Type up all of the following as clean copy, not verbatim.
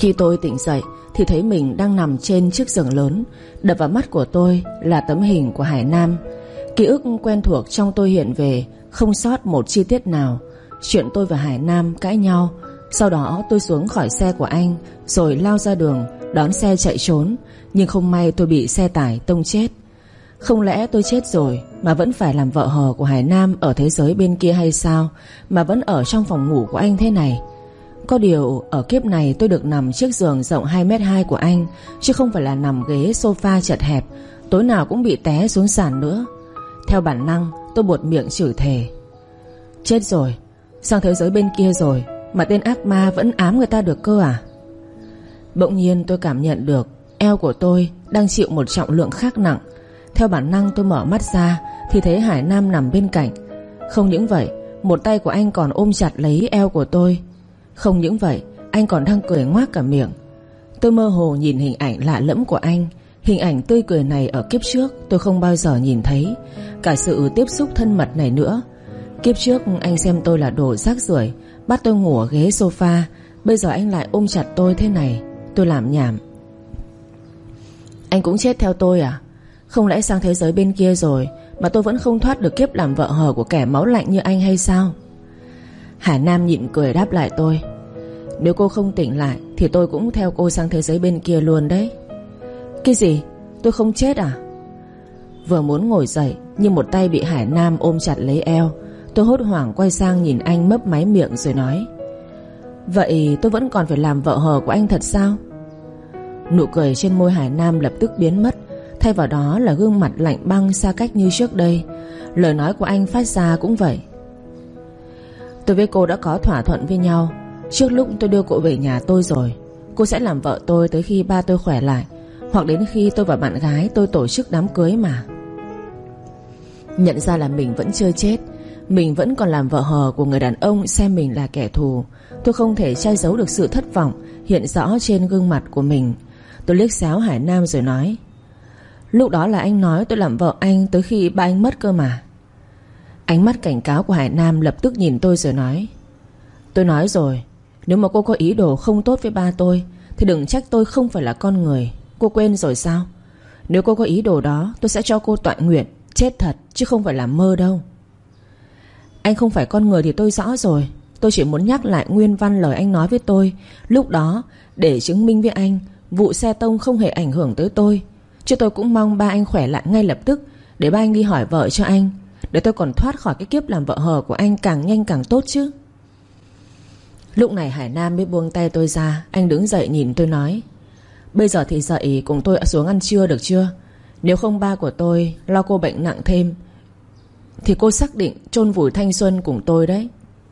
Khi tôi tỉnh dậy thì thấy mình đang nằm trên chiếc giường lớn. Đập vào mắt của tôi là tấm hình của Hải Nam. Ký ức quen thuộc trong tôi hiện về, không sót một chi tiết nào. Chuyện tôi và Hải Nam cãi nhau. Sau đó tôi xuống khỏi xe của anh, rồi lao ra đường đón xe chạy trốn. Nhưng không may tôi bị xe tải tông chết. Không lẽ tôi chết rồi mà vẫn phải làm vợ hờ của Hải Nam ở thế giới bên kia hay sao, mà vẫn ở trong phòng ngủ của anh thế này? Có điều ở kiếp này tôi được nằm chiếc giường rộng 2m2 của anh, chứ không phải là nằm ghế sofa chật hẹp, tối nào cũng bị té xuống sàn nữa. Theo bản năng tôi buột miệng chửi thề. Chết rồi, sang thế giới bên kia rồi mà tên ác ma vẫn ám người ta được cơ à? Bỗng nhiên tôi cảm nhận được eo của tôi đang chịu một trọng lượng khác nặng. Theo bản năng tôi mở mắt ra thì thấy Hải Nam nằm bên cạnh. Không những vậy, một tay của anh còn ôm chặt lấy eo của tôi. Không những vậy, anh còn đang cười ngoác cả miệng. Tôi mơ hồ nhìn hình ảnh lạ lẫm của anh. Hình ảnh tươi cười này ở kiếp trước tôi không bao giờ nhìn thấy. Cả sự tiếp xúc thân mật này nữa. Kiếp trước anh xem tôi là đồ rác rưởi, bắt tôi ngủ ở ghế sofa. Bây giờ anh lại ôm chặt tôi thế này. Tôi làm nhảm. Anh cũng chết theo tôi à? Không lẽ sang thế giới bên kia rồi mà tôi vẫn không thoát được kiếp làm vợ hờ của kẻ máu lạnh như anh hay sao? Hải Nam nhịn cười đáp lại tôi. Nếu cô không tỉnh lại thì tôi cũng theo cô sang thế giới bên kia luôn đấy. Cái gì? Tôi không chết à? Vừa muốn ngồi dậy nhưng một tay bị Hải Nam ôm chặt lấy eo. Tôi hốt hoảng quay sang nhìn anh mấp máy miệng rồi nói. Vậy tôi vẫn còn phải làm vợ hờ của anh thật sao? Nụ cười trên môi Hải Nam lập tức biến mất. Thay vào đó là gương mặt lạnh băng xa cách như trước đây. Lời nói của anh phát ra cũng vậy. Tôi với cô đã có thỏa thuận với nhau. Trước lúc tôi đưa cô về nhà tôi rồi, cô sẽ làm vợ tôi tới khi ba tôi khỏe lại, hoặc đến khi tôi và bạn gái tôi tổ chức đám cưới mà. Nhận ra là mình vẫn chưa chết, mình vẫn còn làm vợ hờ của người đàn ông xem mình là kẻ thù. Tôi không thể che giấu được sự thất vọng hiện rõ trên gương mặt của mình. Tôi liếc xéo Hải Nam rồi nói. Lúc đó là anh nói tôi làm vợ anh tới khi ba anh mất cơ mà. Ánh mắt cảnh cáo của Hải Nam lập tức nhìn tôi rồi nói. Tôi nói rồi, nếu mà cô có ý đồ không tốt với ba tôi thì đừng trách tôi không phải là con người. Cô quên rồi sao? Nếu cô có ý đồ đó, tôi sẽ cho cô tọa nguyện chết thật, chứ không phải là mơ đâu. Anh không phải con người thì tôi rõ rồi. Tôi chỉ muốn nhắc lại nguyên văn lời anh nói với tôi lúc đó, để chứng minh với anh vụ xe tông không hề ảnh hưởng tới tôi. Chứ tôi cũng mong ba anh khỏe lại ngay lập tức, để ba anh đi hỏi vợ cho anh, để tôi còn thoát khỏi cái kiếp làm vợ hờ của anh càng nhanh càng tốt chứ. Lúc này Hải Nam mới buông tay tôi ra. Anh đứng dậy nhìn tôi nói. Bây giờ thì dậy cùng tôi xuống ăn trưa được chưa? Nếu không ba của tôi lo cô bệnh nặng thêm thì cô xác định chôn vùi thanh xuân cùng tôi đấy.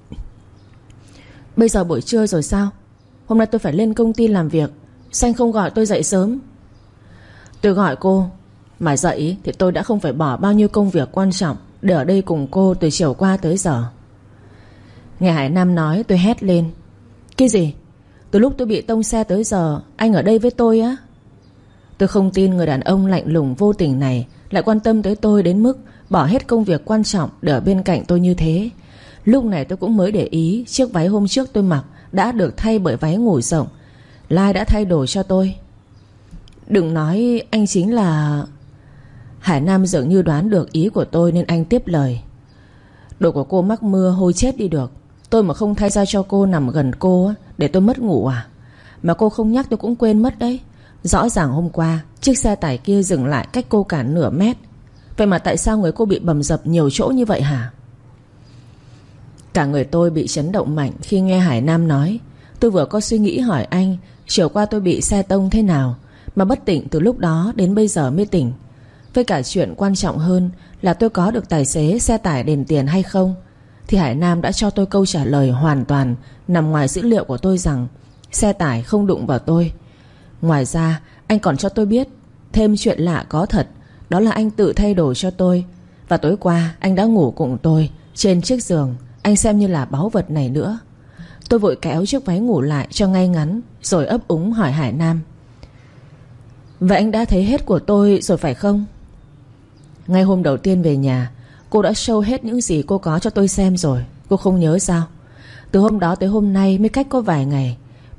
Bây giờ buổi trưa rồi sao? Hôm nay tôi phải lên công ty làm việc, sao anh không gọi tôi dậy sớm? Tôi gọi cô mà dậy thì tôi đã không phải bỏ bao nhiêu công việc quan trọng để ở đây cùng cô từ chiều qua tới giờ. Nghe Hải Nam nói tôi hét lên. Cái gì? Từ lúc tôi bị tông xe tới giờ anh ở đây với tôi á? Tôi không tin người đàn ông lạnh lùng vô tình này lại quan tâm tới tôi đến mức bỏ hết công việc quan trọng để ở bên cạnh tôi như thế. Lúc này tôi cũng mới để ý chiếc váy hôm trước tôi mặc đã được thay bởi váy ngủ rộng. Lai đã thay đồ cho tôi. Đừng nói anh chính là... Hải Nam dường như đoán được ý của tôi nên anh tiếp lời. Đồ của cô mắc mưa hôi chết đi được. Tôi mà không thay ra cho cô nằm gần cô để tôi mất ngủ à? Mà cô không nhắc tôi cũng quên mất đấy. Rõ ràng hôm qua chiếc xe tải kia dừng lại cách cô cả nửa mét. Vậy mà tại sao người cô bị bầm dập nhiều chỗ như vậy hả? Cả người tôi bị chấn động mạnh khi nghe Hải Nam nói. Tôi vừa có suy nghĩ hỏi anh chiều qua tôi bị xe tông thế nào mà bất tỉnh từ lúc đó đến bây giờ mới tỉnh. Với cả chuyện quan trọng hơn là tôi có được tài xế xe tải đền tiền hay không, thì Hải Nam đã cho tôi câu trả lời hoàn toàn nằm ngoài dữ liệu của tôi rằng xe tải không đụng vào tôi. Ngoài ra anh còn cho tôi biết thêm chuyện lạ có thật. Đó là anh tự thay đồ cho tôi. Và tối qua anh đã ngủ cùng tôi trên chiếc giường anh xem như là báu vật này nữa. Tôi vội kéo chiếc váy ngủ lại cho ngay ngắn, rồi ấp úng hỏi Hải Nam. Vậy anh đã thấy hết của tôi rồi phải không? Ngay hôm đầu tiên về nhà, cô đã show hết những gì cô có cho tôi xem rồi. Cô không nhớ sao? Từ hôm đó tới hôm nay mới cách có vài ngày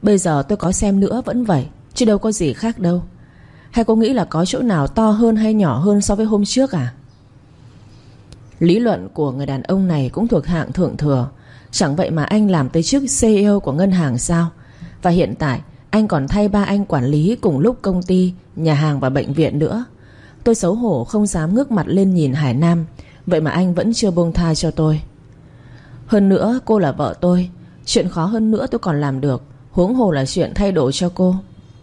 Bây giờ tôi có xem nữa vẫn vậy, chứ đâu có gì khác đâu. Hay cô nghĩ là có chỗ nào to hơn hay nhỏ hơn so với hôm trước à? Lý luận của người đàn ông này cũng thuộc hạng thượng thừa. Chẳng vậy mà anh làm tới chức CEO của ngân hàng sao? Và hiện tại anh còn thay ba anh quản lý cùng lúc công ty, nhà hàng và bệnh viện nữa. Tôi xấu hổ không dám ngước mặt lên nhìn Hải Nam. Vậy mà anh vẫn chưa buông tha cho tôi. Hơn nữa cô là vợ tôi, chuyện khó hơn nữa tôi còn làm được, huống hồ là chuyện thay đổi cho cô.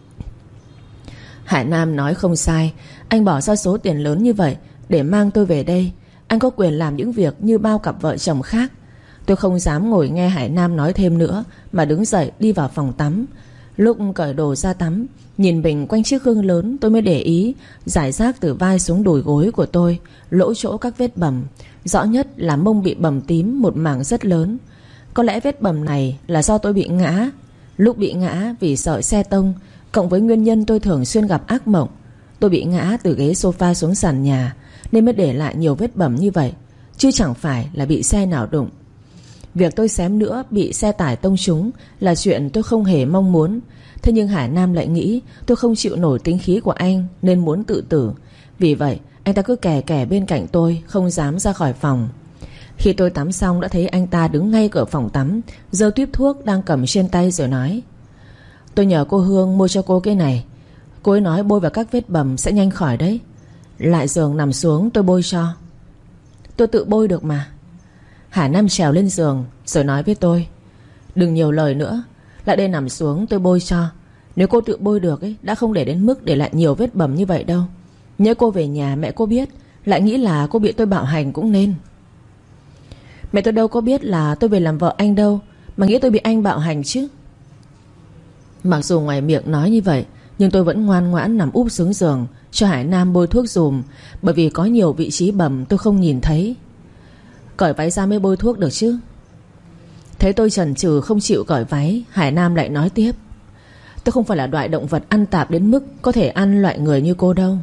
Hải Nam nói không sai. Anh bỏ ra số tiền lớn như vậy để mang tôi về đây. Anh có quyền làm những việc như bao cặp vợ chồng khác. Tôi không dám ngồi nghe Hải Nam nói thêm nữa, mà đứng dậy đi vào phòng tắm. Lúc cởi đồ ra tắm, nhìn mình quanh chiếc gương lớn, tôi mới để ý rải rác từ vai xuống đùi gối của tôi, lỗ chỗ các vết bầm. Rõ nhất là mông bị bầm tím một mảng rất lớn. Có lẽ vết bầm này là do tôi bị ngã. Lúc bị ngã vì sợi xe tông, cộng với nguyên nhân tôi thường xuyên gặp ác mộng. Tôi bị ngã từ ghế sofa xuống sàn nhà, nên mới để lại nhiều vết bầm như vậy, chứ chẳng phải là bị xe nào đụng. Việc tôi xém nữa bị xe tải tông trúng là chuyện tôi không hề mong muốn. Thế nhưng Hải Nam lại nghĩ tôi không chịu nổi tính khí của anh nên muốn tự tử. Vì vậy anh ta cứ kè kè bên cạnh tôi, không dám ra khỏi phòng. Khi tôi tắm xong đã thấy anh ta đứng ngay cửa phòng tắm, giơ tuýp thuốc đang cầm trên tay rồi nói: tôi nhờ cô Hương mua cho cô cái này. Cô ấy nói bôi vào các vết bầm sẽ nhanh khỏi đấy. Lại giường nằm xuống tôi bôi cho. Tôi tự bôi được mà. Hải Nam trèo lên giường rồi nói với tôi: đừng nhiều lời nữa, lại đây nằm xuống tôi bôi cho. Nếu cô tự bôi được ấy, đã không để đến mức để lại nhiều vết bầm như vậy đâu. Nhớ cô về nhà mẹ cô biết, lại nghĩ là cô bị tôi bạo hành cũng nên. Mẹ tôi đâu có biết là tôi về làm vợ anh đâu, mà nghĩ tôi bị anh bạo hành chứ. Mặc dù ngoài miệng nói như vậy, nhưng tôi vẫn ngoan ngoãn nằm úp xuống giường cho Hải Nam bôi thuốc dùm, bởi vì có nhiều vị trí bầm tôi không nhìn thấy. Cởi váy ra mới bôi thuốc được chứ. Thấy tôi chần chừ không chịu cởi váy, Hải Nam lại nói tiếp: tôi không phải là loại động vật ăn tạp đến mức có thể ăn loại người như cô đâu.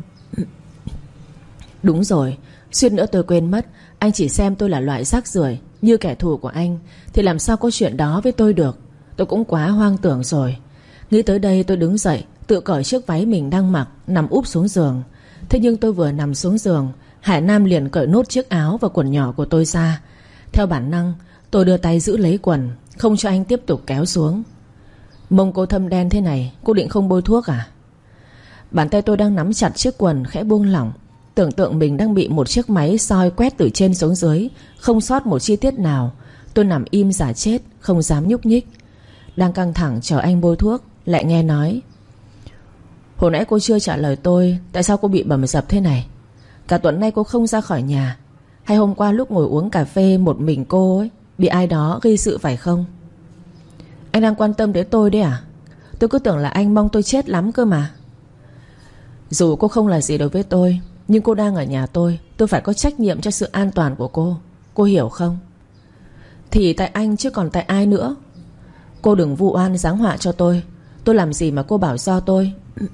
Đúng rồi, suýt nữa tôi quên mất. Anh chỉ xem tôi là loại rác rưởi như kẻ thù của anh, thì làm sao có chuyện đó với tôi được. Tôi cũng quá hoang tưởng rồi. Nghĩ tới đây tôi đứng dậy, tự cởi chiếc váy mình đang mặc, nằm úp xuống giường. Thế nhưng tôi vừa nằm xuống giường, Hải Nam liền cởi nốt chiếc áo và quần nhỏ của tôi ra. Theo bản năng tôi đưa tay giữ lấy quần, không cho anh tiếp tục kéo xuống. Mông cô thâm đen thế này, cô định không bôi thuốc à? Bàn tay tôi đang nắm chặt chiếc quần khẽ buông lỏng, tưởng tượng mình đang bị một chiếc máy soi quét từ trên xuống dưới, không sót một chi tiết nào. Tôi nằm im giả chết, không dám nhúc nhích. Đang căng thẳng chờ anh bôi thuốc, lại nghe nói: hồi nãy cô chưa trả lời tôi tại sao cô bị bầm dập thế này. Cả tuần nay cô không ra khỏi nhà, hay hôm qua lúc ngồi uống cà phê một mình cô ấy bị ai đó gây sự phải không? Anh đang quan tâm đến tôi đấy à? Tôi cứ tưởng là anh mong tôi chết lắm cơ mà. Dù cô không là gì đối với tôi, nhưng cô đang ở nhà tôi phải có trách nhiệm cho sự an toàn của cô. Cô hiểu không? Thì tại anh chứ còn tại ai nữa. Cô đừng vu oan giáng họa cho tôi. Tôi làm gì mà cô bảo do tôi?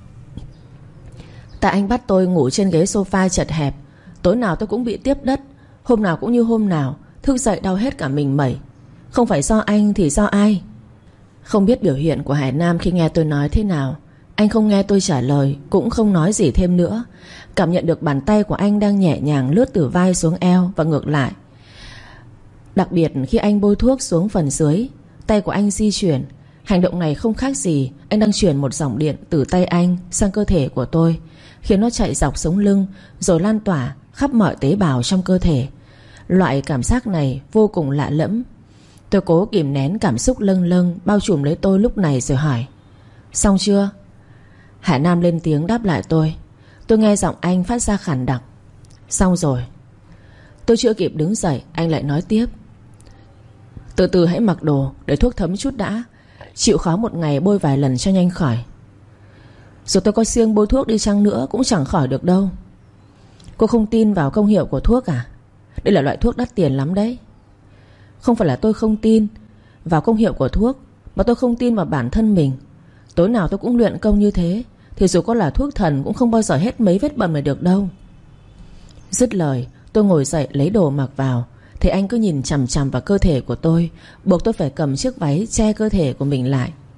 Tại anh bắt tôi ngủ trên ghế sofa chật hẹp, tối nào tôi cũng bị tiếp đất, hôm nào cũng như hôm nào, thức dậy đau hết cả mình mẩy. Không phải do anh thì do ai? Không biết biểu hiện của Hải Nam khi nghe tôi nói thế nào. Anh không nghe tôi trả lời, cũng không nói gì thêm nữa. Cảm nhận được bàn tay của anh đang nhẹ nhàng lướt từ vai xuống eo và ngược lại. Đặc biệt khi anh bôi thuốc xuống phần dưới, tay của anh di chuyển. Hành động này không khác gì anh đang chuyển một dòng điện từ tay anh sang cơ thể của tôi, khiến nó chạy dọc sống lưng rồi lan tỏa khắp mọi tế bào trong cơ thể. Loại cảm giác này vô cùng lạ lẫm. Tôi cố kìm nén cảm xúc lâng lâng bao trùm lấy tôi lúc này rồi hỏi: xong chưa? Hải Nam lên tiếng đáp lại tôi. Tôi nghe giọng anh phát ra khàn đặc: xong rồi. Tôi chưa kịp đứng dậy, anh lại nói tiếp: từ từ hãy mặc đồ để thuốc thấm chút đã. Chịu khó một ngày bôi vài lần cho nhanh khỏi. Dù tôi có siêng bôi thuốc đi chăng nữa cũng chẳng khỏi được đâu. Cô không tin vào công hiệu của thuốc à? Đây là loại thuốc đắt tiền lắm đấy. Không phải là tôi không tin vào công hiệu của thuốc, mà tôi không tin vào bản thân mình. Tối nào tôi cũng luyện công như thế, thì dù có là thuốc thần cũng không bao giờ hết mấy vết bầm này được đâu. Dứt lời tôi ngồi dậy lấy đồ mặc vào, thì anh cứ nhìn chằm chằm vào cơ thể của tôi, buộc tôi phải cầm chiếc váy che cơ thể của mình lại.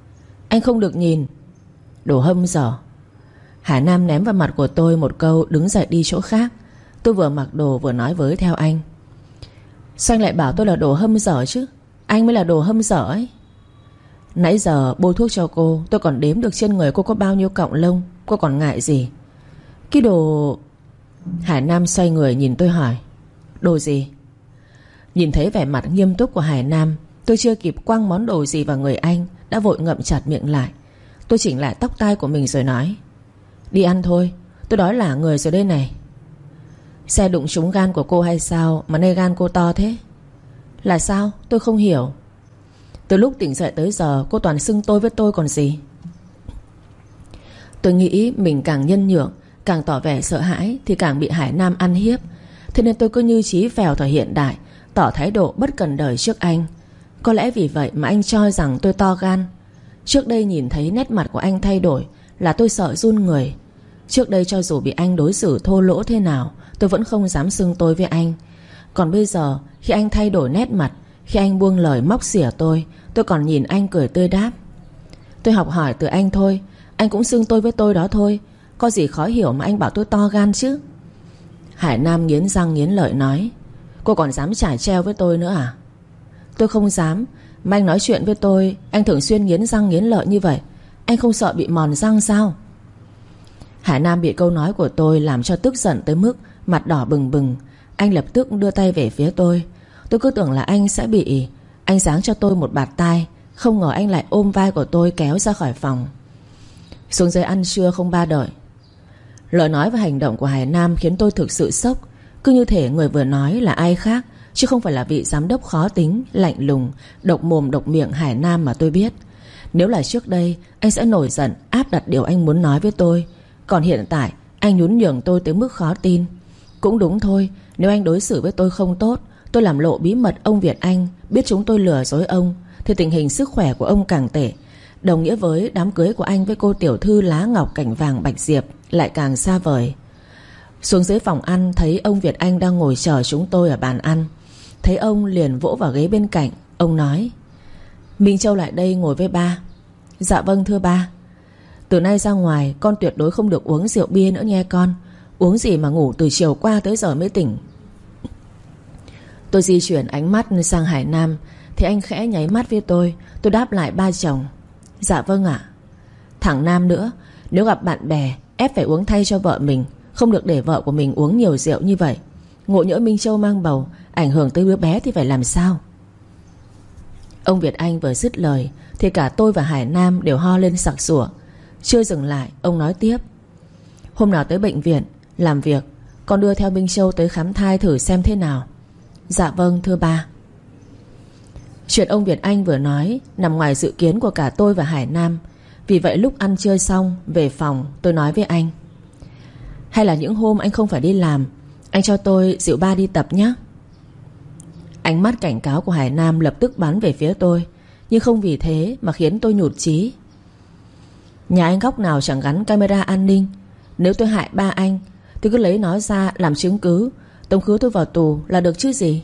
Anh không được nhìn. Đồ hâm dở. Hải Nam ném vào mặt của tôi một câu, đứng dậy đi chỗ khác. Tôi vừa mặc đồ vừa nói với theo anh. Sao anh lại bảo tôi là đồ hâm dở chứ? Anh mới là đồ hâm dở ấy. Nãy giờ bôi thuốc cho cô, tôi còn đếm được trên người cô có bao nhiêu cọng lông. Cô còn ngại gì? Cái đồ... Hải Nam xoay người nhìn tôi hỏi. Đồ gì? Nhìn thấy vẻ mặt nghiêm túc của Hải Nam, tôi chưa kịp quăng món đồ gì vào người anh đã vội ngậm chặt miệng lại. Tôi chỉnh lại tóc tai của mình rồi nói. Đi ăn thôi, tôi đói lả người rồi đây này. Xe đụng trúng gan của cô hay sao mà nay gan cô to thế? Là sao? Tôi không hiểu. Từ lúc tỉnh dậy tới giờ cô toàn xưng tôi với tôi còn gì. Tôi nghĩ mình càng nhân nhượng, càng tỏ vẻ sợ hãi thì càng bị Hải Nam ăn hiếp. Thế nên tôi cứ như chí phèo thời hiện đại, tỏ thái độ bất cần đời trước anh. Có lẽ vì vậy mà anh cho rằng tôi to gan. Trước đây nhìn thấy nét mặt của anh thay đổi là tôi sợ run người. Trước đây cho dù bị anh đối xử thô lỗ thế nào, tôi vẫn không dám xưng tôi với anh. Còn bây giờ khi anh thay đổi nét mặt, khi anh buông lời móc xỉa tôi còn nhìn anh cười tươi đáp. Tôi học hỏi từ anh thôi. Anh cũng xưng tôi với tôi đó thôi. Có gì khó hiểu mà anh bảo tôi to gan chứ? Hải Nam nghiến răng nghiến lợi nói. Cô còn dám chải treo với tôi nữa à? Tôi không dám. Mà anh nói chuyện với tôi, anh thường xuyên nghiến răng nghiến lợi như vậy, anh không sợ bị mòn răng sao? Hải Nam bị câu nói của tôi làm cho tức giận tới mức mặt đỏ bừng bừng. Anh lập tức đưa tay về phía tôi. Tôi cứ tưởng là anh sẽ bị. Anh giáng cho tôi một bạt tai. Không ngờ anh lại ôm vai của tôi kéo ra khỏi phòng. Xuống dưới ăn trưa không ba đợi. Lời nói và hành động của Hải Nam khiến tôi thực sự sốc. Cứ như thể người vừa nói là ai khác, chứ không phải là vị giám đốc khó tính, lạnh lùng, độc mồm độc miệng Hải Nam mà tôi biết. Nếu là trước đây, anh sẽ nổi giận áp đặt điều anh muốn nói với tôi. Còn hiện tại anh nhún nhường tôi tới mức khó tin. Cũng đúng thôi. Nếu anh đối xử với tôi không tốt, tôi làm lộ bí mật ông Việt Anh biết chúng tôi lừa dối ông, thì tình hình sức khỏe của ông càng tệ. Đồng nghĩa với đám cưới của anh với cô tiểu thư lá ngọc cảnh vàng Bạch Diệp lại càng xa vời. Xuống dưới phòng ăn thấy ông Việt Anh đang ngồi chờ chúng tôi ở bàn ăn. Thấy ông liền vỗ vào ghế bên cạnh. Ông nói. Minh Châu lại đây ngồi với ba. Dạ vâng thưa ba. Từ nay ra ngoài con tuyệt đối không được uống rượu bia nữa nghe con. Uống gì mà ngủ từ chiều qua tới giờ mới tỉnh. Tôi di chuyển ánh mắt sang Hải Nam thì anh khẽ nháy mắt với tôi. Tôi đáp lại ba chồng. Dạ vâng ạ. Thằng Nam nữa, nếu gặp bạn bè ép phải uống thay cho vợ mình, không được để vợ của mình uống nhiều rượu như vậy. Ngộ nhỡ Minh Châu mang bầu, ảnh hưởng tới đứa bé thì phải làm sao? Ông Việt Anh vừa dứt lời thì cả tôi và Hải Nam đều ho lên sặc sủa. Chưa dừng lại, ông nói tiếp. Hôm nào tới bệnh viện làm việc, con đưa theo Minh Châu tới khám thai thử xem thế nào. Dạ vâng thưa ba. Chuyện ông Việt Anh vừa nói nằm ngoài dự kiến của cả tôi và Hải Nam. Vì vậy lúc ăn trưa xong về phòng, tôi nói với anh. Hay là những hôm anh không phải đi làm, anh cho tôi dịu ba đi tập nhé. Ánh mắt cảnh cáo của Hải Nam lập tức bắn về phía tôi, nhưng không vì thế mà khiến tôi nhụt chí. Nhà anh góc nào chẳng gắn camera an ninh. Nếu tôi hại ba anh thì cứ lấy nó ra làm chứng cứ, tống khứ tôi vào tù là được chứ gì.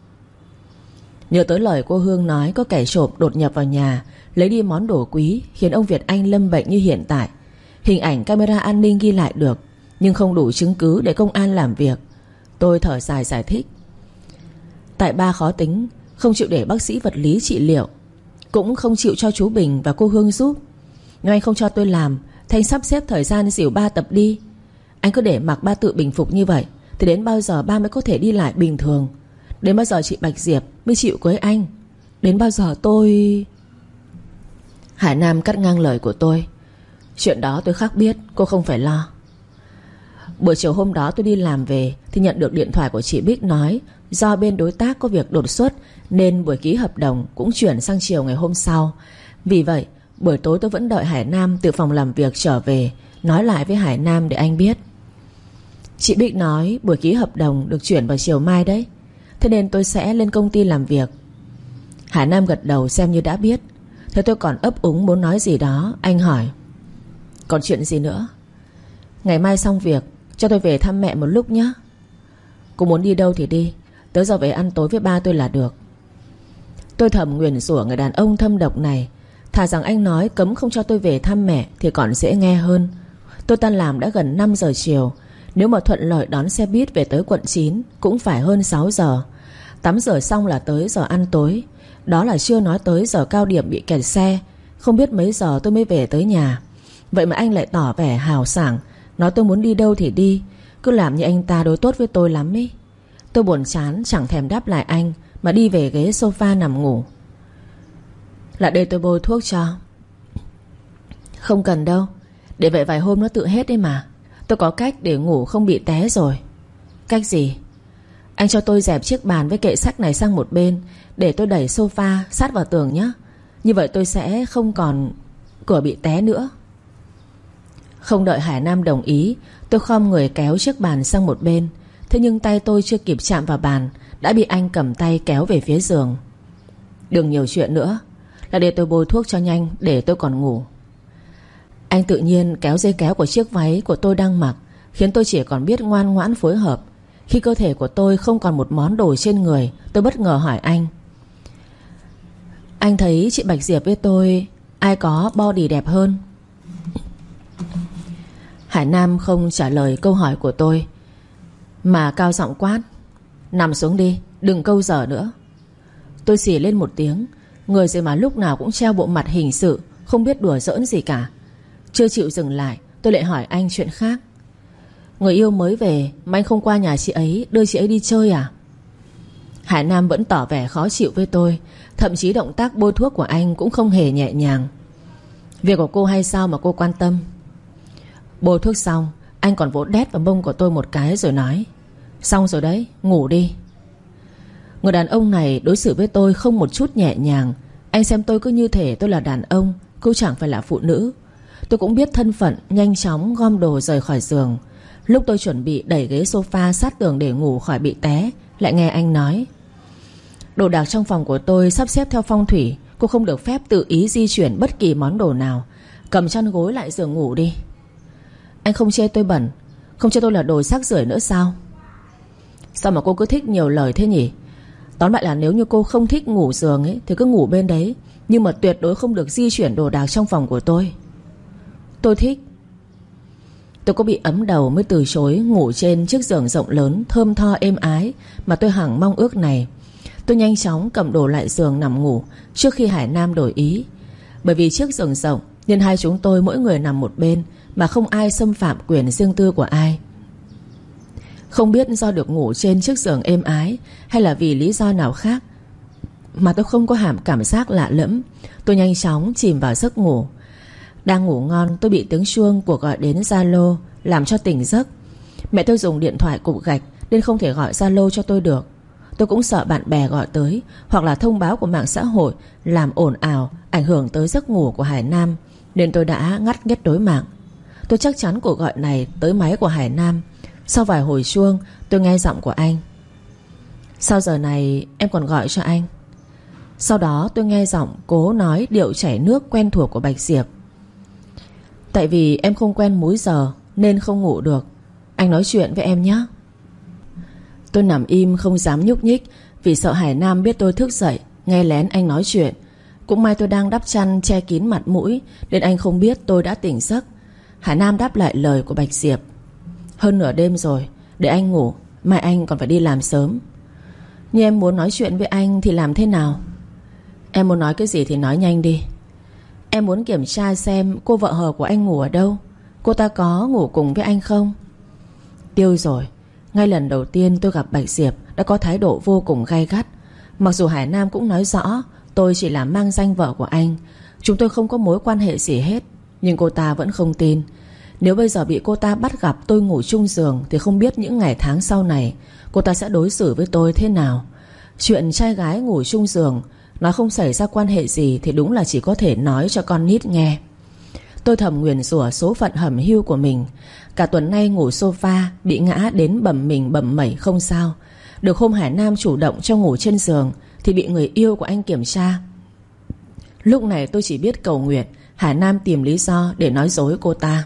Nhớ tới lời cô Hương nói có kẻ trộm đột nhập vào nhà lấy đi món đồ quý, khiến ông Việt Anh lâm bệnh như hiện tại. Hình ảnh camera an ninh ghi lại được, nhưng không đủ chứng cứ để công an làm việc. Tôi thở dài giải thích. Tại ba khó tính, không chịu để bác sĩ vật lý trị liệu, cũng không chịu cho chú Bình và cô Hương giúp. Nếu anh không cho tôi làm thì anh sắp xếp thời gian dìu ba tập đi. Anh cứ để mặc ba tự bình phục như vậy thì đến bao giờ ba mới có thể đi lại bình thường? Đến bao giờ chị Bạch Diệp mới chịu cưới anh? Đến bao giờ tôi... Hải Nam cắt ngang lời của tôi. Chuyện đó tôi khác biết, cô không phải lo. Buổi chiều hôm đó tôi đi làm về thì nhận được điện thoại của chị Bích nói do bên đối tác có việc đột xuất nên buổi ký hợp đồng cũng chuyển sang chiều ngày hôm sau. Vì vậy buổi tối tôi vẫn đợi Hải Nam từ phòng làm việc trở về, nói lại với Hải Nam để anh biết. Chị Bích nói buổi ký hợp đồng được chuyển vào chiều mai đấy, thế nên tôi sẽ lên công ty làm việc. Hải Nam gật đầu xem như đã biết. Thế tôi còn ấp úng muốn nói gì đó. Anh hỏi. Còn chuyện gì nữa? Ngày mai xong việc cho tôi về thăm mẹ một lúc nhé. Cô muốn đi đâu thì đi, tới giờ về ăn tối với ba tôi là được. Tôi thầm nguyền rủa người đàn ông thâm độc này. Thà rằng anh nói cấm không cho tôi về thăm mẹ thì còn dễ nghe hơn. Tôi tan làm đã gần 5 giờ chiều. Nếu mà thuận lợi đón xe buýt về tới quận 9 cũng phải hơn 6 giờ. Tắm rửa xong là tới giờ ăn tối. Đó là chưa nói tới giờ cao điểm bị kẹt xe. Không biết mấy giờ tôi mới về tới nhà. Vậy mà anh lại tỏ vẻ hào sảng, nói tôi muốn đi đâu thì đi. Cứ làm như anh ta đối tốt với tôi lắm ý. Tôi buồn chán chẳng thèm đáp lại anh, mà đi về ghế sofa nằm ngủ. Lại đây tôi bôi thuốc cho. Không cần đâu, để vậy vài hôm nó tự hết đấy mà. Tôi có cách để ngủ không bị té rồi. Cách gì? Anh cho tôi dẹp chiếc bàn với kệ sách này sang một bên, để tôi đẩy sofa sát vào tường nhé. Như vậy tôi sẽ không còn cửa bị té nữa. Không đợi Hải Nam đồng ý, tôi khom người kéo chiếc bàn sang một bên. Thế nhưng tay tôi chưa kịp chạm vào bàn đã bị anh cầm tay kéo về phía giường. Đừng nhiều chuyện nữa, là để tôi bôi thuốc cho nhanh, để tôi còn ngủ. Anh tự nhiên kéo dây kéo của chiếc váy của tôi đang mặc, khiến tôi chỉ còn biết ngoan ngoãn phối hợp. Khi cơ thể của tôi không còn một món đồ trên người, tôi bất ngờ hỏi anh: Anh thấy chị Bạch Diệp với tôi ai có body đẹp hơn? Hải Nam không trả lời câu hỏi của tôi, mà cao giọng quát: Nằm xuống đi, đừng câu giờ nữa. Tôi xì lên một tiếng. Người gì mà lúc nào cũng treo bộ mặt hình sự, không biết đùa giỡn gì cả. Chưa chịu dừng lại, tôi lại hỏi anh chuyện khác: Người yêu mới về mà anh không qua nhà chị ấy, đưa chị ấy đi chơi à? Hải Nam vẫn tỏ vẻ khó chịu với tôi. Thậm chí động tác bôi thuốc của anh cũng không hề nhẹ nhàng. Việc của cô hay sao mà cô quan tâm? Bôi thuốc xong, anh còn vỗ đét vào mông của tôi một cái rồi nói: Xong rồi đấy, ngủ đi. Người đàn ông này đối xử với tôi không một chút nhẹ nhàng. Anh xem tôi cứ như thể tôi là đàn ông, cô chẳng phải là phụ nữ. Tôi cũng biết thân phận, nhanh chóng gom đồ rời khỏi giường. Lúc tôi chuẩn bị đẩy ghế sofa sát tường để ngủ khỏi bị té, lại nghe anh nói: Đồ đạc trong phòng của tôi sắp xếp theo phong thủy, cô không được phép tự ý di chuyển bất kỳ món đồ nào. Cầm chăn gối lại giường ngủ đi. Anh không chê tôi bẩn, không chê tôi là đồ rác rưởi nữa sao? Sao mà cô cứ thích nhiều lời thế nhỉ? Tóm lại là nếu như cô không thích ngủ giường ấy thì cứ ngủ bên đấy, nhưng mà tuyệt đối không được di chuyển đồ đạc trong phòng của tôi. Tôi thích. Tôi có bị ấm đầu mới từ chối ngủ trên chiếc giường rộng lớn, thơm tho êm ái mà tôi hằng mong ước này. Tôi nhanh chóng cầm đồ lại giường nằm ngủ trước khi Hải Nam đổi ý. Bởi vì chiếc giường rộng nên hai chúng tôi mỗi người nằm một bên, mà không ai xâm phạm quyền riêng tư của ai. Không biết do được ngủ trên chiếc giường êm ái hay là vì lý do nào khác mà tôi không có cảm giác lạ lẫm. Tôi nhanh chóng chìm vào giấc ngủ. Đang ngủ ngon, tôi bị tiếng chuông cuộc gọi đến Zalo làm cho tỉnh giấc. Mẹ tôi dùng điện thoại cục gạch nên không thể gọi Zalo cho tôi được. Tôi cũng sợ bạn bè gọi tới, hoặc là thông báo của mạng xã hội làm ồn ào, ảnh hưởng tới giấc ngủ của Hải Nam, nên tôi đã ngắt kết nối mạng. Tôi chắc chắn cuộc gọi này tới máy của Hải Nam. Sau vài hồi chuông, tôi nghe giọng của anh: Sao giờ này em còn gọi cho anh? Sau đó tôi nghe giọng cố nói điệu chảy nước quen thuộc của Bạch Diệp: Tại vì em không quen múi giờ nên không ngủ được. Anh nói chuyện với em nhé. Tôi nằm im không dám nhúc nhích, vì sợ Hải Nam biết tôi thức dậy nghe lén anh nói chuyện. Cũng may tôi đang đắp chăn che kín mặt mũi nên anh không biết tôi đã tỉnh giấc. Hải Nam đáp lại lời của Bạch Diệp: Hơn nửa đêm rồi, để anh ngủ, mai anh còn phải đi làm sớm. Nhưng em muốn nói chuyện với anh thì làm thế nào? Em muốn nói cái gì thì nói nhanh đi. Em muốn kiểm tra xem cô vợ hờ của anh ngủ ở đâu. Cô ta có ngủ cùng với anh không? Tiêu rồi. Ngay lần đầu tiên tôi gặp Bạch Diệp đã có thái độ vô cùng gay gắt. Mặc dù Hải Nam cũng nói rõ tôi chỉ là mang danh vợ của anh, chúng tôi không có mối quan hệ gì hết, nhưng cô ta vẫn không tin. Nếu bây giờ bị cô ta bắt gặp tôi ngủ chung giường thì không biết những ngày tháng sau này cô ta sẽ đối xử với tôi thế nào. Chuyện trai gái ngủ chung giường, nói không xảy ra quan hệ gì thì đúng là chỉ có thể nói cho con nít nghe. Tôi thầm nguyền rủa số phận hẩm hiu của mình. Cả tuần nay ngủ sofa bị ngã đến bầm mình bầm mẩy không sao. Được hôm Hải Nam chủ động cho ngủ trên giường thì bị người yêu của anh kiểm tra. Lúc này tôi chỉ biết cầu nguyện Hải Nam tìm lý do để nói dối cô ta.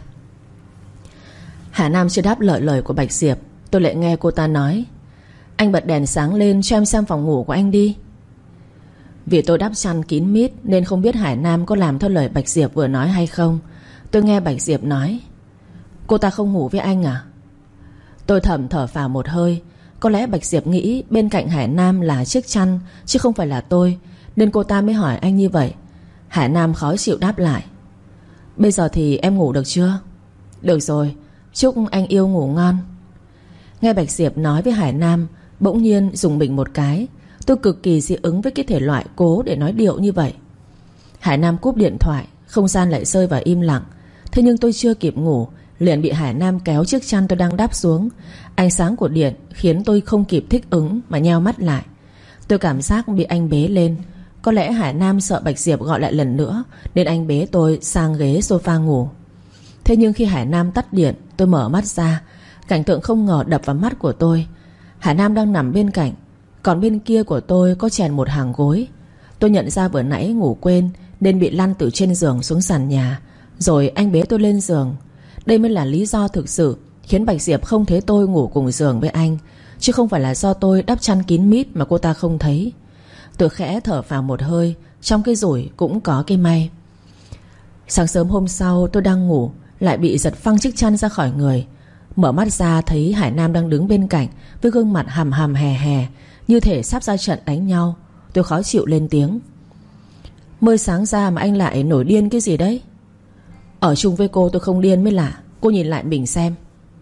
Hải Nam chưa đáp lời của Bạch Diệp, tôi lại nghe cô ta nói: Anh bật đèn sáng lên cho em xem phòng ngủ của anh đi. Vì tôi đắp chăn kín mít nên không biết Hải Nam có làm theo lời Bạch Diệp vừa nói hay không. Tôi nghe Bạch Diệp nói: cô ta không ngủ với anh à? Tôi thầm thở phào một hơi. Có lẽ Bạch Diệp nghĩ bên cạnh Hải Nam là chiếc chăn chứ không phải là tôi, nên cô ta mới hỏi anh như vậy. Hải Nam khó chịu đáp lại: bây giờ thì em ngủ được chưa? Được rồi, chúc anh yêu ngủ ngon. Nghe Bạch Diệp nói với Hải Nam, bỗng nhiên rùng mình một cái. Tôi cực kỳ dị ứng với cái thể loại cố để nói điệu như vậy. Hải Nam cúp điện thoại, không gian lại rơi vào im lặng. Thế nhưng tôi chưa kịp ngủ, liền bị Hải Nam kéo chiếc chăn tôi đang đắp xuống. Ánh sáng của điện khiến tôi không kịp thích ứng mà nheo mắt lại. Tôi cảm giác bị anh bế lên. Có lẽ Hải Nam sợ Bạch Diệp gọi lại lần nữa, nên anh bế tôi sang ghế sofa ngủ. Thế nhưng khi Hải Nam tắt điện, tôi mở mắt ra. Cảnh tượng không ngờ đập vào mắt của tôi. Hải Nam đang nằm bên cạnh, còn bên kia của tôi có chèn một hàng gối. Tôi nhận ra vừa nãy ngủ quên nên bị lăn từ trên giường xuống sàn nhà. Rồi anh bế tôi lên giường. Đây mới là lý do thực sự khiến Bạch Diệp không thấy tôi ngủ cùng giường với anh, chứ không phải là do tôi đắp chăn kín mít mà cô ta không thấy. Tôi khẽ thở phào một hơi. Trong cái rủi cũng có cái may. Sáng sớm hôm sau tôi đang ngủ, lại bị giật phăng chiếc chăn ra khỏi người. Mở mắt ra thấy Hải Nam đang đứng bên cạnh với gương mặt hầm hầm hè hè, như thể sắp ra trận đánh nhau. Tôi khó chịu lên tiếng: mới sáng ra mà anh lại nổi điên cái gì đấy? Ở chung với cô tôi không điên mới lạ. Cô nhìn lại mình xem.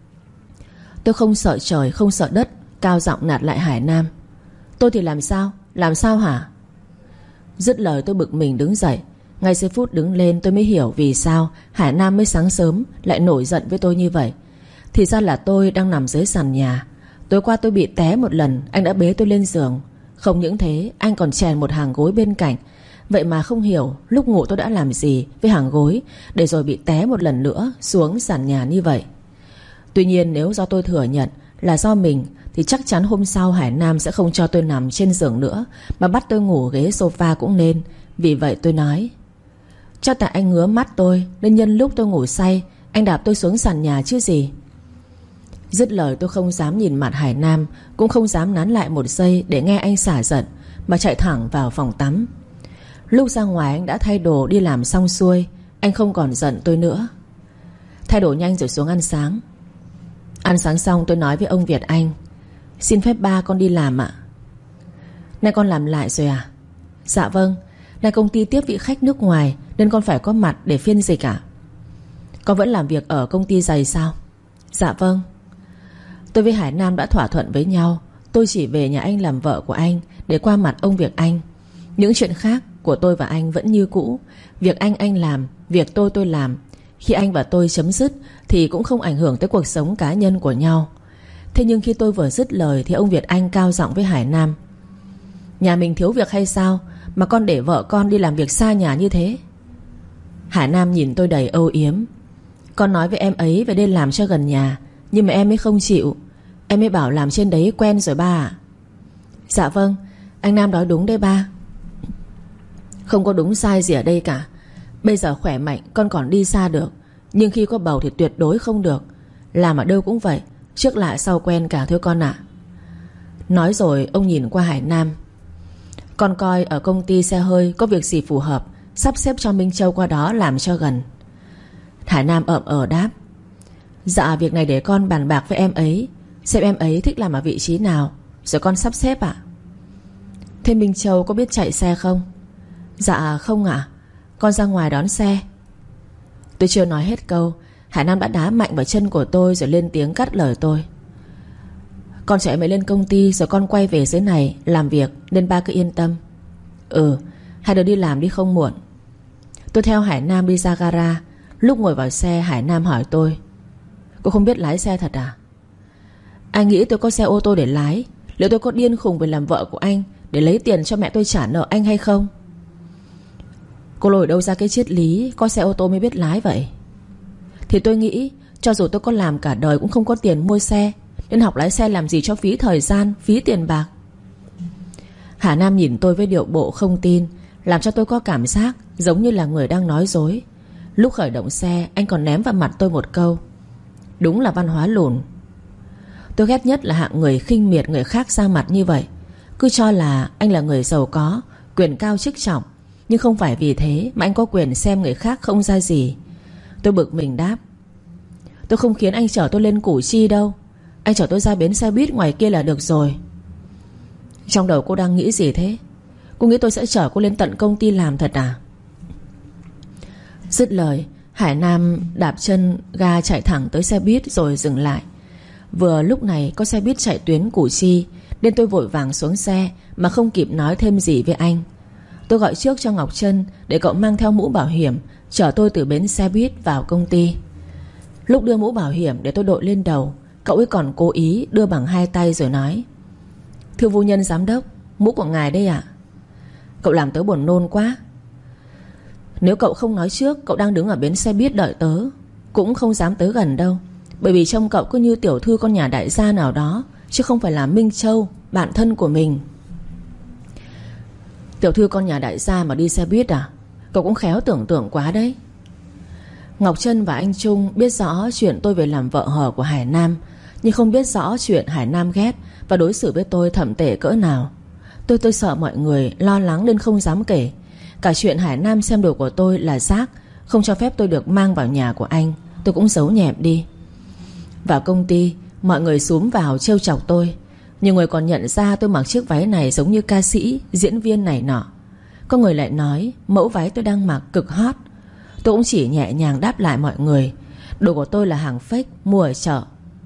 Tôi không sợ trời không sợ đất, cao giọng nạt lại Hải Nam: tôi thì làm sao? Làm sao hả? Dứt lời tôi bực mình đứng dậy. Ngay giây phút đứng lên tôi mới hiểu vì sao Hải Nam mới sáng sớm lại nổi giận với tôi như vậy. Thì ra là tôi đang nằm dưới sàn nhà. Tối qua tôi bị té một lần, anh đã bế tôi lên giường. Không những thế, anh còn chèn một hàng gối bên cạnh. Vậy mà không hiểu lúc ngủ tôi đã làm gì với hàng gối để rồi bị té một lần nữa xuống sàn nhà như vậy. Tuy nhiên nếu do tôi thừa nhận là do mình thì chắc chắn hôm sau Hải Nam sẽ không cho tôi nằm trên giường nữa, mà bắt tôi ngủ ghế sofa cũng nên. Vì vậy tôi nói: chắc tại anh ngứa mắt tôi nên nhân lúc tôi ngủ say anh đạp tôi xuống sàn nhà chứ gì. Dứt lời tôi không dám nhìn mặt Hải Nam, cũng không dám nán lại một giây để nghe anh xả giận, mà chạy thẳng vào phòng tắm. Lúc ra ngoài anh đã thay đồ đi làm xong xuôi. Anh không còn giận tôi nữa. Thay đồ nhanh rồi xuống ăn sáng. Ăn sáng xong tôi nói với ông Việt Anh: xin phép ba con đi làm ạ. Nay con làm lại rồi à? Dạ vâng. Nay công ty tiếp vị khách nước ngoài nên con phải có mặt để phiên dịch ạ. Con vẫn làm việc ở công ty giày sao? Dạ vâng. Tôi với Hải Nam đã thỏa thuận với nhau. Tôi chỉ về nhà anh làm vợ của anh để qua mặt ông Việt Anh. Những chuyện khác của tôi và anh vẫn như cũ. Việc anh làm, việc tôi làm. Khi anh và tôi chấm dứt thì cũng không ảnh hưởng tới cuộc sống cá nhân của nhau. Thế nhưng khi tôi vừa dứt lời thì ông Việt Anh cao giọng với Hải Nam: nhà mình thiếu việc hay sao mà con để vợ con đi làm việc xa nhà như thế? Hải Nam nhìn tôi đầy âu yếm: con nói với em ấy về đây làm cho gần nhà, nhưng mà em ấy không chịu. Em ấy bảo làm trên đấy quen rồi ba ạ. Dạ vâng, anh Nam nói đúng đấy ba. Không có đúng sai gì ở đây cả. Bây giờ khỏe mạnh con còn đi xa được, nhưng khi có bầu thì tuyệt đối không được. Làm ở đâu cũng vậy, trước lạ sau quen cả thôi con ạ. Nói rồi ông nhìn qua Hải Nam: con coi ở công ty xe hơi có việc gì phù hợp, sắp xếp cho Minh Châu qua đó làm cho gần. Hải Nam đáp: dạ việc này để con bàn bạc với em ấy, xem em ấy thích làm ở vị trí nào, rồi con sắp xếp ạ. Thế Minh Châu có biết chạy xe không? Dạ không ạ. Con ra ngoài đón xe. Tôi chưa nói hết câu, Hải Nam đã đá mạnh vào chân của tôi rồi lên tiếng cắt lời tôi: con chạy mày lên công ty rồi con quay về dưới này làm việc, nên ba cứ yên tâm. Hai đứa đi làm đi không muộn. Tôi theo Hải Nam đi ra gara. Lúc ngồi vào xe Hải Nam hỏi tôi: cô không biết lái xe thật à? Anh nghĩ tôi có xe ô tô để lái, liệu tôi có điên khùng về làm vợ của anh để lấy tiền cho mẹ tôi trả nợ anh hay không? Cô lôi đâu ra cái triết lý có xe ô tô mới biết lái vậy? Thì tôi nghĩ cho dù tôi có làm cả đời cũng không có tiền mua xe, nên học lái xe làm gì cho phí thời gian, phí tiền bạc. Hà Nam nhìn tôi với điệu bộ không tin, làm cho tôi có cảm giác giống như là người đang nói dối. Lúc khởi động xe anh còn ném vào mặt tôi một câu: đúng là văn hóa lùn. Tôi ghét nhất là hạng người khinh miệt người khác ra mặt như vậy. Cứ cho là anh là người giàu có quyền cao chức trọng, nhưng không phải vì thế mà anh có quyền xem người khác không ra gì. Tôi bực mình đáp: tôi không khiến anh chở tôi lên Củ Chi đâu. Anh chở tôi ra bến xe buýt ngoài kia là được rồi. Trong đầu cô đang nghĩ gì thế? Cô nghĩ tôi sẽ chở cô lên tận công ty làm thật à? Dứt lời, Hải Nam đạp chân ga chạy thẳng tới xe buýt rồi dừng lại. Vừa lúc này có xe buýt chạy tuyến Củ Chi, nên tôi vội vàng xuống xe mà không kịp nói thêm gì với anh. Tôi gọi trước cho Ngọc Trân để cậu mang theo mũ bảo hiểm chở tôi từ bến xe buýt vào công ty. Lúc đưa mũ bảo hiểm để tôi đội lên đầu, cậu ấy còn cố ý đưa bằng hai tay rồi nói: thưa phu nhân giám đốc, mũ của ngài đây ạ. Cậu làm tớ buồn nôn quá. Nếu cậu không nói trước cậu đang đứng ở bến xe buýt đợi tớ, cũng không dám tới gần đâu. Bởi vì trông cậu cứ như tiểu thư con nhà đại gia nào đó, chứ không phải là Minh Châu, bạn thân của mình. Tiểu thư con nhà đại gia mà đi xe buýt à? Cậu cũng khéo tưởng tượng quá đấy. Ngọc Trân và anh Trung biết rõ chuyện tôi về làm vợ hờ của Hải Nam, nhưng không biết rõ chuyện Hải Nam ghét và đối xử với tôi thậm tệ cỡ nào. Tôi sợ mọi người lo lắng nên không dám kể. Cả chuyện Hải Nam xem đồ của tôi là rác, không cho phép tôi được mang vào nhà của anh, tôi cũng giấu nhẹm đi. Vào công ty, mọi người xúm vào trêu chọc tôi. Nhiều người còn nhận ra tôi mặc chiếc váy này giống như ca sĩ, diễn viên này nọ. Có người lại nói mẫu váy tôi đang mặc cực hot. Tôi cũng chỉ nhẹ nhàng đáp lại mọi người: đồ của tôi là hàng fake, mua ở chợ.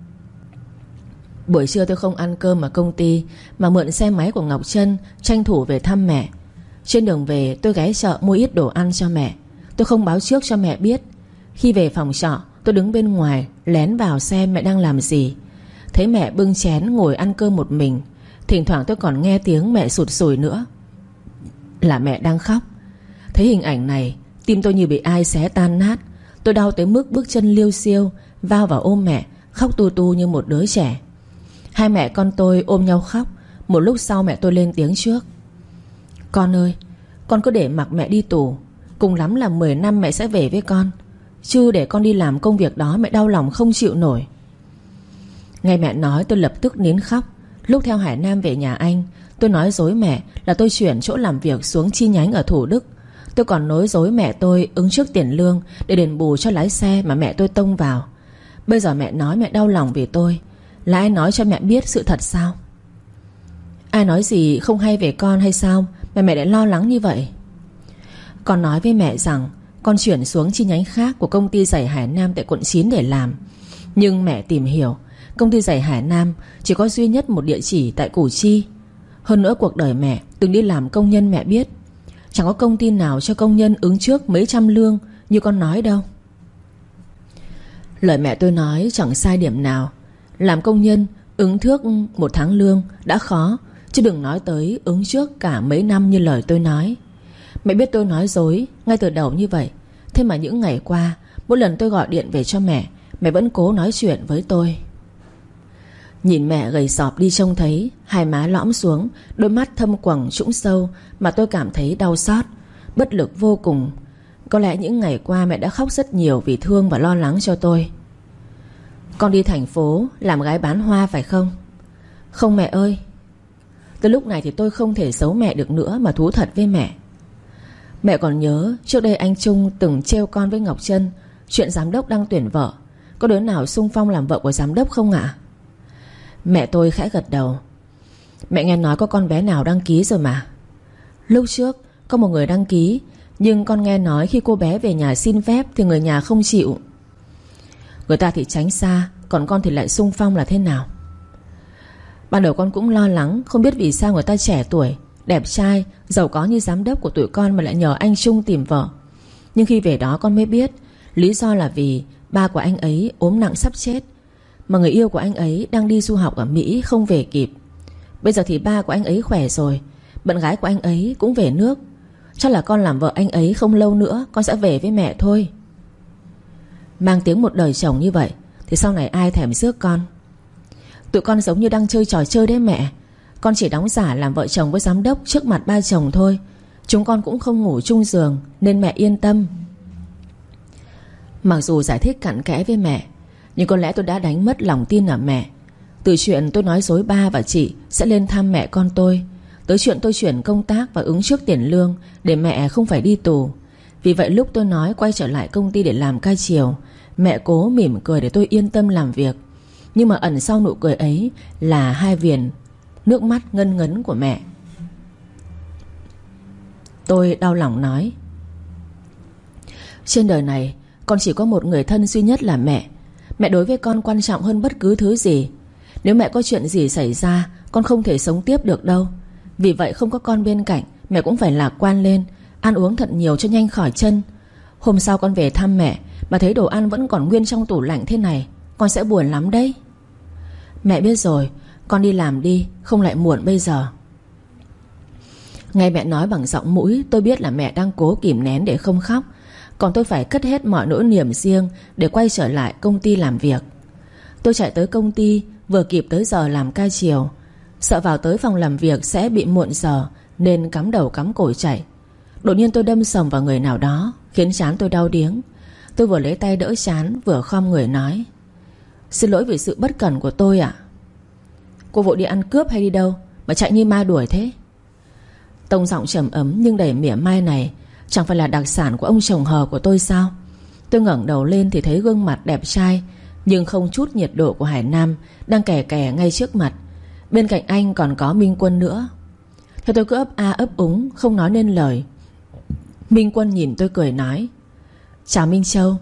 Buổi trưa tôi không ăn cơm ở công ty, mà mượn xe máy của Ngọc Trân tranh thủ về thăm mẹ. Trên đường về tôi ghé chợ mua ít đồ ăn cho mẹ. Tôi không báo trước cho mẹ biết. Khi về phòng trọ, tôi đứng bên ngoài lén vào xem mẹ đang làm gì. Thấy mẹ bưng chén ngồi ăn cơm một mình. Thỉnh thoảng tôi còn nghe tiếng mẹ sụt sùi nữa. Là mẹ đang khóc. Thấy hình ảnh này, tim tôi như bị ai xé tan nát. Tôi đau tới mức bước chân liêu xiêu vào ôm mẹ, khóc tu tu như một đứa trẻ. Hai mẹ con tôi ôm nhau khóc. Một lúc sau mẹ tôi lên tiếng trước: con ơi, con cứ để mặc mẹ đi tù, cùng lắm là 10 năm mẹ sẽ về với con, chứ để con đi làm công việc đó mẹ đau lòng không chịu nổi. Nghe mẹ nói tôi lập tức nín khóc. Lúc theo Hải Nam về nhà anh, tôi nói dối mẹ là tôi chuyển chỗ làm việc xuống chi nhánh ở Thủ Đức. Tôi còn nói dối mẹ tôi ứng trước tiền lương để đền bù cho lái xe mà mẹ tôi tông vào. Bây giờ mẹ nói mẹ đau lòng vì tôi. Là ai nói cho mẹ biết sự thật sao? Ai nói gì không hay về con hay sao mà mẹ lại lo lắng như vậy? Con nói với mẹ rằng con chuyển xuống chi nhánh khác của công ty giày Hải Nam tại quận 9 để làm. Nhưng mẹ tìm hiểu, công ty giày Hải Nam chỉ có duy nhất một địa chỉ tại Củ Chi. Hơn nữa cuộc đời mẹ từng đi làm công nhân mẹ biết, chẳng có công ty nào cho công nhân ứng trước mấy trăm lương như con nói đâu. Lời mẹ tôi nói chẳng sai điểm nào. Làm công nhân ứng trước 1 tháng lương đã khó, chứ đừng nói tới ứng trước cả mấy năm như lời tôi nói. Mẹ biết tôi nói dối ngay từ đầu như vậy. Thế mà những ngày qua, mỗi lần tôi gọi điện về cho mẹ, mẹ vẫn cố nói chuyện với tôi. Nhìn mẹ gầy sọp đi trông thấy, hai má lõm xuống, đôi mắt thâm quầng trũng sâu, mà tôi cảm thấy đau xót, bất lực vô cùng. Có lẽ những ngày qua mẹ đã khóc rất nhiều vì thương và lo lắng cho tôi. Con đi thành phố làm gái bán hoa phải không? Không mẹ ơi. Từ lúc này thì tôi không thể giấu mẹ được nữa mà thú thật với mẹ. Mẹ còn nhớ trước đây anh Trung từng trêu con với Ngọc Trân chuyện giám đốc đang tuyển vợ. Có đứa nào xung phong làm vợ của giám đốc không ạ? Mẹ tôi khẽ gật đầu. Mẹ nghe nói có con bé nào đăng ký rồi mà. Lúc trước có một người đăng ký, nhưng con nghe nói khi cô bé về nhà xin phép thì người nhà không chịu. Người ta thì tránh xa, còn con thì lại xung phong là thế nào? Ban đầu con cũng lo lắng, không biết vì sao người ta trẻ tuổi, đẹp trai, giàu có như giám đốc của tụi con mà lại nhờ anh Trung tìm vợ. Nhưng khi về đó con mới biết lý do là vì ba của anh ấy ốm nặng sắp chết, mà người yêu của anh ấy đang đi du học ở Mỹ không về kịp. Bây giờ thì ba của anh ấy khỏe rồi, bạn gái của anh ấy cũng về nước. Chắc là con làm vợ anh ấy không lâu nữa con sẽ về với mẹ thôi. Mang tiếng một đời chồng như vậy thì sau này ai thèm rước con. Tụi con giống như đang chơi trò chơi đấy mẹ. Con chỉ đóng giả làm vợ chồng với giám đốc trước mặt ba chồng thôi. Chúng con cũng không ngủ chung giường, nên mẹ yên tâm. Mặc dù giải thích cặn kẽ với mẹ, nhưng có lẽ tôi đã đánh mất lòng tin ở mẹ. Từ chuyện tôi nói dối ba và chị sẽ lên thăm mẹ con tôi tới chuyện tôi chuyển công tác và ứng trước tiền lương để mẹ không phải đi tù. Vì vậy lúc tôi nói quay trở lại công ty để làm ca chiều, mẹ cố mỉm cười để tôi yên tâm làm việc. Nhưng mà ẩn sau nụ cười ấy là hai viền nước mắt ngân ngấn của mẹ. Tôi đau lòng nói: trên đời này con chỉ có một người thân duy nhất là mẹ. Mẹ đối với con quan trọng hơn bất cứ thứ gì. Nếu mẹ có chuyện gì xảy ra, con không thể sống tiếp được đâu. Vì vậy không có con bên cạnh, mẹ cũng phải lạc quan lên, ăn uống thật nhiều cho nhanh khỏi chân. Hôm sau con về thăm mẹ mà thấy đồ ăn vẫn còn nguyên trong tủ lạnh thế này, con sẽ buồn lắm đấy. Mẹ biết rồi, con đi làm đi, không lại muộn bây giờ. Nghe mẹ nói bằng giọng mũi, tôi biết là mẹ đang cố kìm nén để không khóc. Còn tôi phải cất hết mọi nỗi niềm riêng để quay trở lại công ty làm việc. Tôi chạy tới công ty vừa kịp tới giờ làm ca chiều. Sợ vào tới phòng làm việc sẽ bị muộn giờ nên cắm đầu cắm cổ chạy. Đột nhiên tôi đâm sầm vào người nào đó, khiến trán tôi đau điếng. Tôi vừa lấy tay đỡ trán vừa khom người nói: xin lỗi vì sự bất cẩn của tôi ạ. Cô vội đi ăn cướp hay đi đâu mà chạy như ma đuổi thế? Tông giọng trầm ấm nhưng đầy mỉa mai này chẳng phải là đặc sản của ông chồng hờ của tôi sao? Tôi ngẩng đầu lên thì thấy gương mặt đẹp trai nhưng không chút nhiệt độ của Hải Nam đang kè kè ngay trước mặt. Bên cạnh anh còn có Minh Quân nữa. Thế tôi cứ ấp a ấp úng không nói nên lời. Minh Quân nhìn tôi cười nói: chào Minh Châu.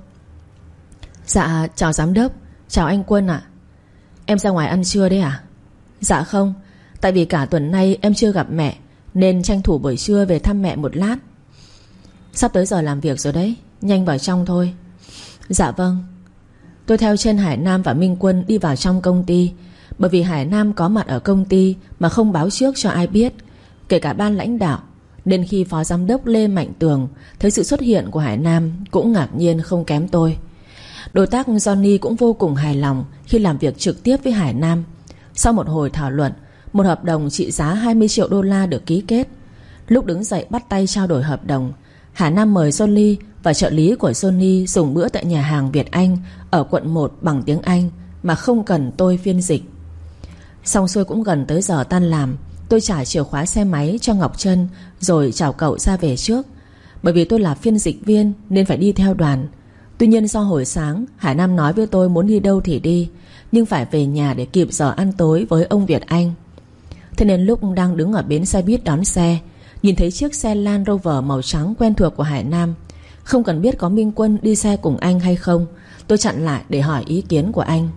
Dạ chào giám đốc. Chào anh Quân ạ. Em ra ngoài ăn trưa đấy à? Dạ không, tại vì cả tuần nay em chưa gặp mẹ nên tranh thủ buổi trưa về thăm mẹ một lát. Sắp tới giờ làm việc rồi đấy, nhanh vào trong thôi. Dạ vâng. Tôi theo chân Hải Nam và Minh Quân đi vào trong công ty. Bởi vì Hải Nam có mặt ở công ty mà không báo trước cho ai biết, kể cả ban lãnh đạo, nên khi phó giám đốc Lê Mạnh Tường thấy sự xuất hiện của Hải Nam cũng ngạc nhiên không kém tôi. Đối tác Johnny cũng vô cùng hài lòng khi làm việc trực tiếp với Hải Nam. Sau một hồi thảo luận, một hợp đồng trị giá 20 triệu đô la được ký kết. Lúc đứng dậy bắt tay trao đổi hợp đồng, Hải Nam mời Johnny và trợ lý của Johnny dùng bữa tại nhà hàng Việt Anh ở quận 1 bằng tiếng Anh mà không cần tôi phiên dịch. Xong xuôi cũng gần tới giờ tan làm, tôi trả chìa khóa xe máy cho Ngọc Trân rồi chào cậu ra về trước. Bởi vì tôi là phiên dịch viên nên phải đi theo đoàn. Tuy nhiên do hồi sáng Hải Nam nói với tôi muốn đi đâu thì đi, nhưng phải về nhà để kịp giờ ăn tối với ông Việt Anh. Thế nên lúc đang đứng ở bến xe buýt đón xe, nhìn thấy chiếc xe Land Rover màu trắng quen thuộc của Hải Nam. Không cần biết có Minh Quân đi xe cùng anh hay không, tôi chặn lại để hỏi ý kiến của anh.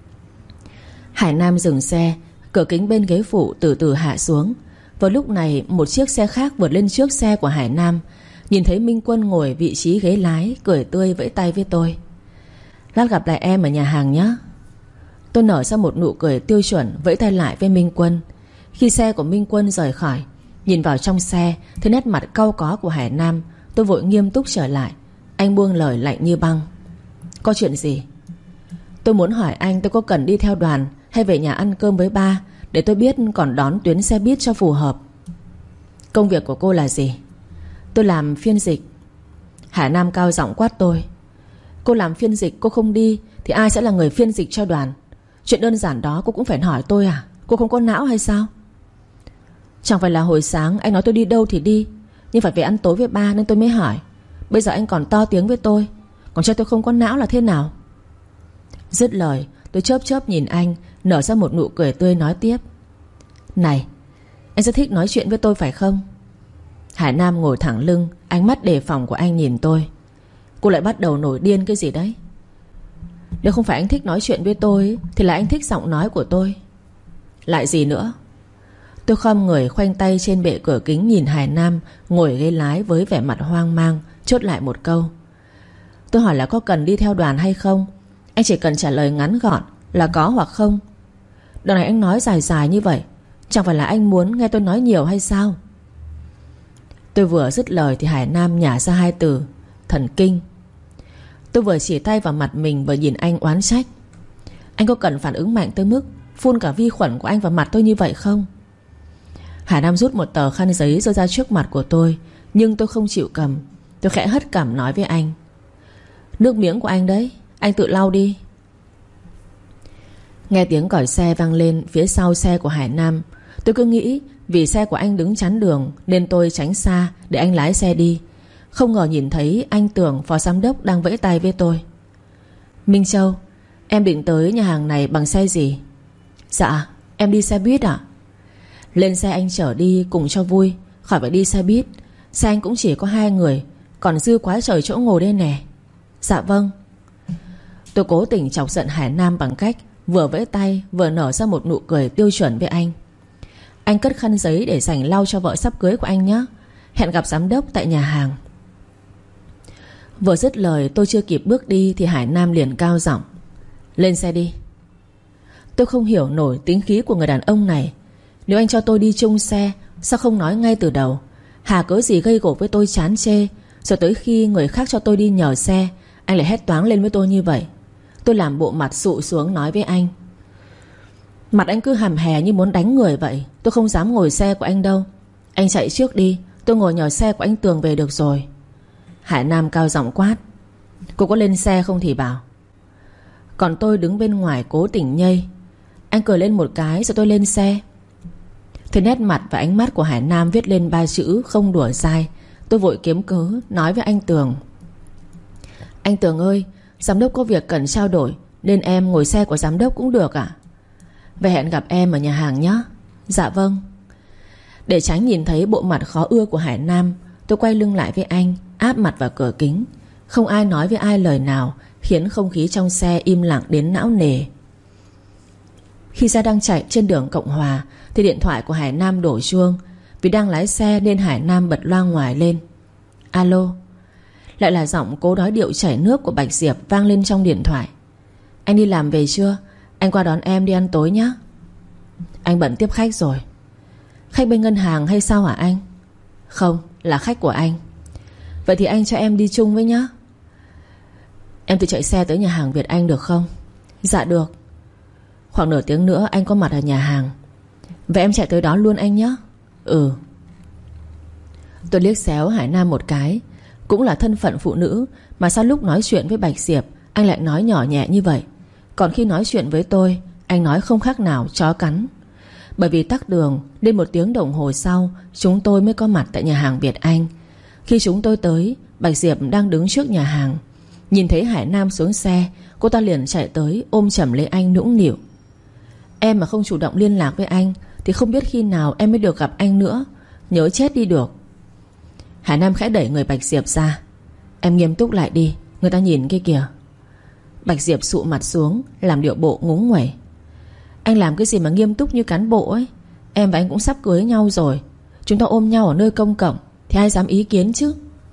Hải Nam dừng xe, cửa kính bên ghế phụ từ từ hạ xuống. Vào lúc này một chiếc xe khác vượt lên trước xe của Hải Nam. Nhìn thấy Minh Quân ngồi vị trí ghế lái, cười tươi vẫy tay với tôi: lát gặp lại em ở nhà hàng nhé. Tôi nở ra một nụ cười tiêu chuẩn, vẫy tay lại với Minh Quân. Khi xe của Minh Quân rời khỏi, nhìn vào trong xe thấy nét mặt cau có của Hải Nam, tôi vội nghiêm túc trở lại. Anh buông lời lạnh như băng: có chuyện gì? Tôi muốn hỏi anh tôi có cần đi theo đoàn hay về nhà ăn cơm với ba, để tôi biết còn đón tuyến xe buýt cho phù hợp. Công việc của cô là gì? Tôi làm phiên dịch. Hải Nam cao giọng quát tôi: cô làm phiên dịch cô không đi thì ai sẽ là người phiên dịch cho đoàn? Chuyện đơn giản đó cô cũng phải hỏi tôi à? Cô không có não hay sao? Chẳng phải là hồi sáng anh nói tôi đi đâu thì đi, nhưng phải về ăn tối với ba nên tôi mới hỏi. Bây giờ anh còn to tiếng với tôi, còn cho tôi không có não là thế nào? Dứt lời tôi chớp chớp nhìn anh, nở ra một nụ cười tươi nói tiếp: này, anh rất thích nói chuyện với tôi phải không? Hải Nam ngồi thẳng lưng, ánh mắt đề phòng của anh nhìn tôi. Cô lại bắt đầu nổi điên cái gì đấy? Nếu không phải anh thích nói chuyện với tôi thì là anh thích giọng nói của tôi. Lại gì nữa? Tôi khom người khoanh tay trên bệ cửa kính nhìn Hải Nam ngồi ghế lái với vẻ mặt hoang mang, chốt lại một câu. Tôi hỏi là có cần đi theo đoàn hay không, anh chỉ cần trả lời ngắn gọn là có hoặc không. Đoạn này anh nói dài dài như vậy, chẳng phải là anh muốn nghe tôi nói nhiều hay sao? Tôi vừa dứt lời thì Hải Nam nhả ra hai từ: thần kinh. Tôi vừa chỉ tay vào mặt mình vừa nhìn anh oán trách: anh có cần phản ứng mạnh tới mức phun cả vi khuẩn của anh vào mặt tôi như vậy không? Hải Nam rút một tờ khăn giấy rồi ra trước mặt của tôi, nhưng tôi không chịu cầm. Tôi khẽ hất cằm nói với anh: nước miếng của anh đấy, anh tự lau đi. Nghe tiếng còi xe vang lên phía sau xe của Hải Nam, tôi cứ nghĩ Vì xe của anh đứng chắn đường nên tôi tránh xa để anh lái xe đi. Không ngờ nhìn thấy anh Tường, phó giám đốc, đang vẫy tay với tôi. Minh Châu, em định tới nhà hàng này bằng xe gì? Dạ, em đi xe buýt ạ. Lên xe anh chở đi cùng cho vui, khỏi phải đi xe buýt. Xe anh cũng chỉ có 2 người, còn dư quá trời chỗ ngồi đây nè. Dạ vâng. Tôi cố tình chọc giận Hải Nam bằng cách vừa vẫy tay vừa nở ra một nụ cười tiêu chuẩn với anh. Anh cất khăn giấy để dành lau cho vợ sắp cưới của anh nhé. Hẹn gặp giám đốc tại nhà hàng. Vừa dứt lời tôi chưa kịp bước đi thì Hải Nam liền cao giọng: Lên xe đi. Tôi không hiểu nổi tính khí của người đàn ông này. Nếu anh cho tôi đi chung xe, sao không nói ngay từ đầu? Hà cớ gì gây gổ với tôi chán chê, rồi tới khi người khác cho tôi đi nhờ xe, anh lại hét toáng lên với tôi như vậy. Tôi làm bộ mặt sụ xuống nói với anh: Mặt anh cứ hàm hè như muốn đánh người vậy. Tôi không dám ngồi xe của anh đâu. Anh chạy trước đi, tôi ngồi nhờ xe của anh Tường về được rồi. Hải Nam cao giọng quát: Cô có lên xe không thì bảo. Còn tôi đứng bên ngoài cố tình nhây. Anh cười lên một cái rồi tôi lên xe. Thấy nét mặt và ánh mắt của Hải Nam viết lên 3 chữ không đùa dai, tôi vội kiếm cớ nói với anh Tường: Anh Tường ơi, giám đốc có việc cần trao đổi, nên em ngồi xe của giám đốc cũng được ạ? Vậy hẹn gặp em ở nhà hàng nhé. Dạ vâng. Để tránh nhìn thấy bộ mặt khó ưa của Hải Nam, tôi quay lưng lại với anh, áp mặt vào cửa kính. Không ai nói với ai lời nào, khiến không khí trong xe im lặng đến não nề. Khi xe đang chạy trên đường Cộng Hòa thì điện thoại của Hải Nam đổ chuông. Vì đang lái xe nên Hải Nam bật loa ngoài lên. Alo. Lại là giọng cố nói điệu chảy nước của Bạch Diệp vang lên trong điện thoại. Anh đi làm về chưa? Anh qua đón em đi ăn tối nhé. Anh bận tiếp khách rồi. Khách bên ngân hàng hay sao hả anh? Không, là khách của anh. Vậy thì anh cho em đi chung với nhé. Em tự chạy xe tới nhà hàng Việt Anh được không? Dạ được. Khoảng nửa tiếng nữa anh có mặt ở nhà hàng. Vậy em chạy tới đó luôn anh nhé. Ừ. Tôi liếc xéo Hải Nam một cái. Cũng là thân phận phụ nữ mà sao lúc nói chuyện với Bạch Diệp anh lại nói nhỏ nhẹ như vậy. Còn khi nói chuyện với tôi, anh nói không khác nào chó cắn. Bởi vì tắc đường nên 1 tiếng đồng hồ sau chúng tôi mới có mặt tại nhà hàng Việt Anh. Khi chúng tôi tới, Bạch Diệp đang đứng trước nhà hàng. Nhìn thấy Hải Nam xuống xe, cô ta liền chạy tới ôm chầm lấy anh nũng nịu. Em mà không chủ động liên lạc với anh thì không biết khi nào em mới được gặp anh nữa. Nhớ chết đi được. Hải Nam khẽ đẩy người Bạch Diệp ra. Em nghiêm túc lại đi, người ta nhìn kia kìa. Bạch Diệp sụ mặt xuống, làm điệu bộ ngúng nguẩy. Anh làm cái gì mà nghiêm túc như cán bộ ấy. Em và anh cũng sắp cưới nhau rồi. Chúng ta ôm nhau ở nơi công cộng thì ai dám ý kiến chứ.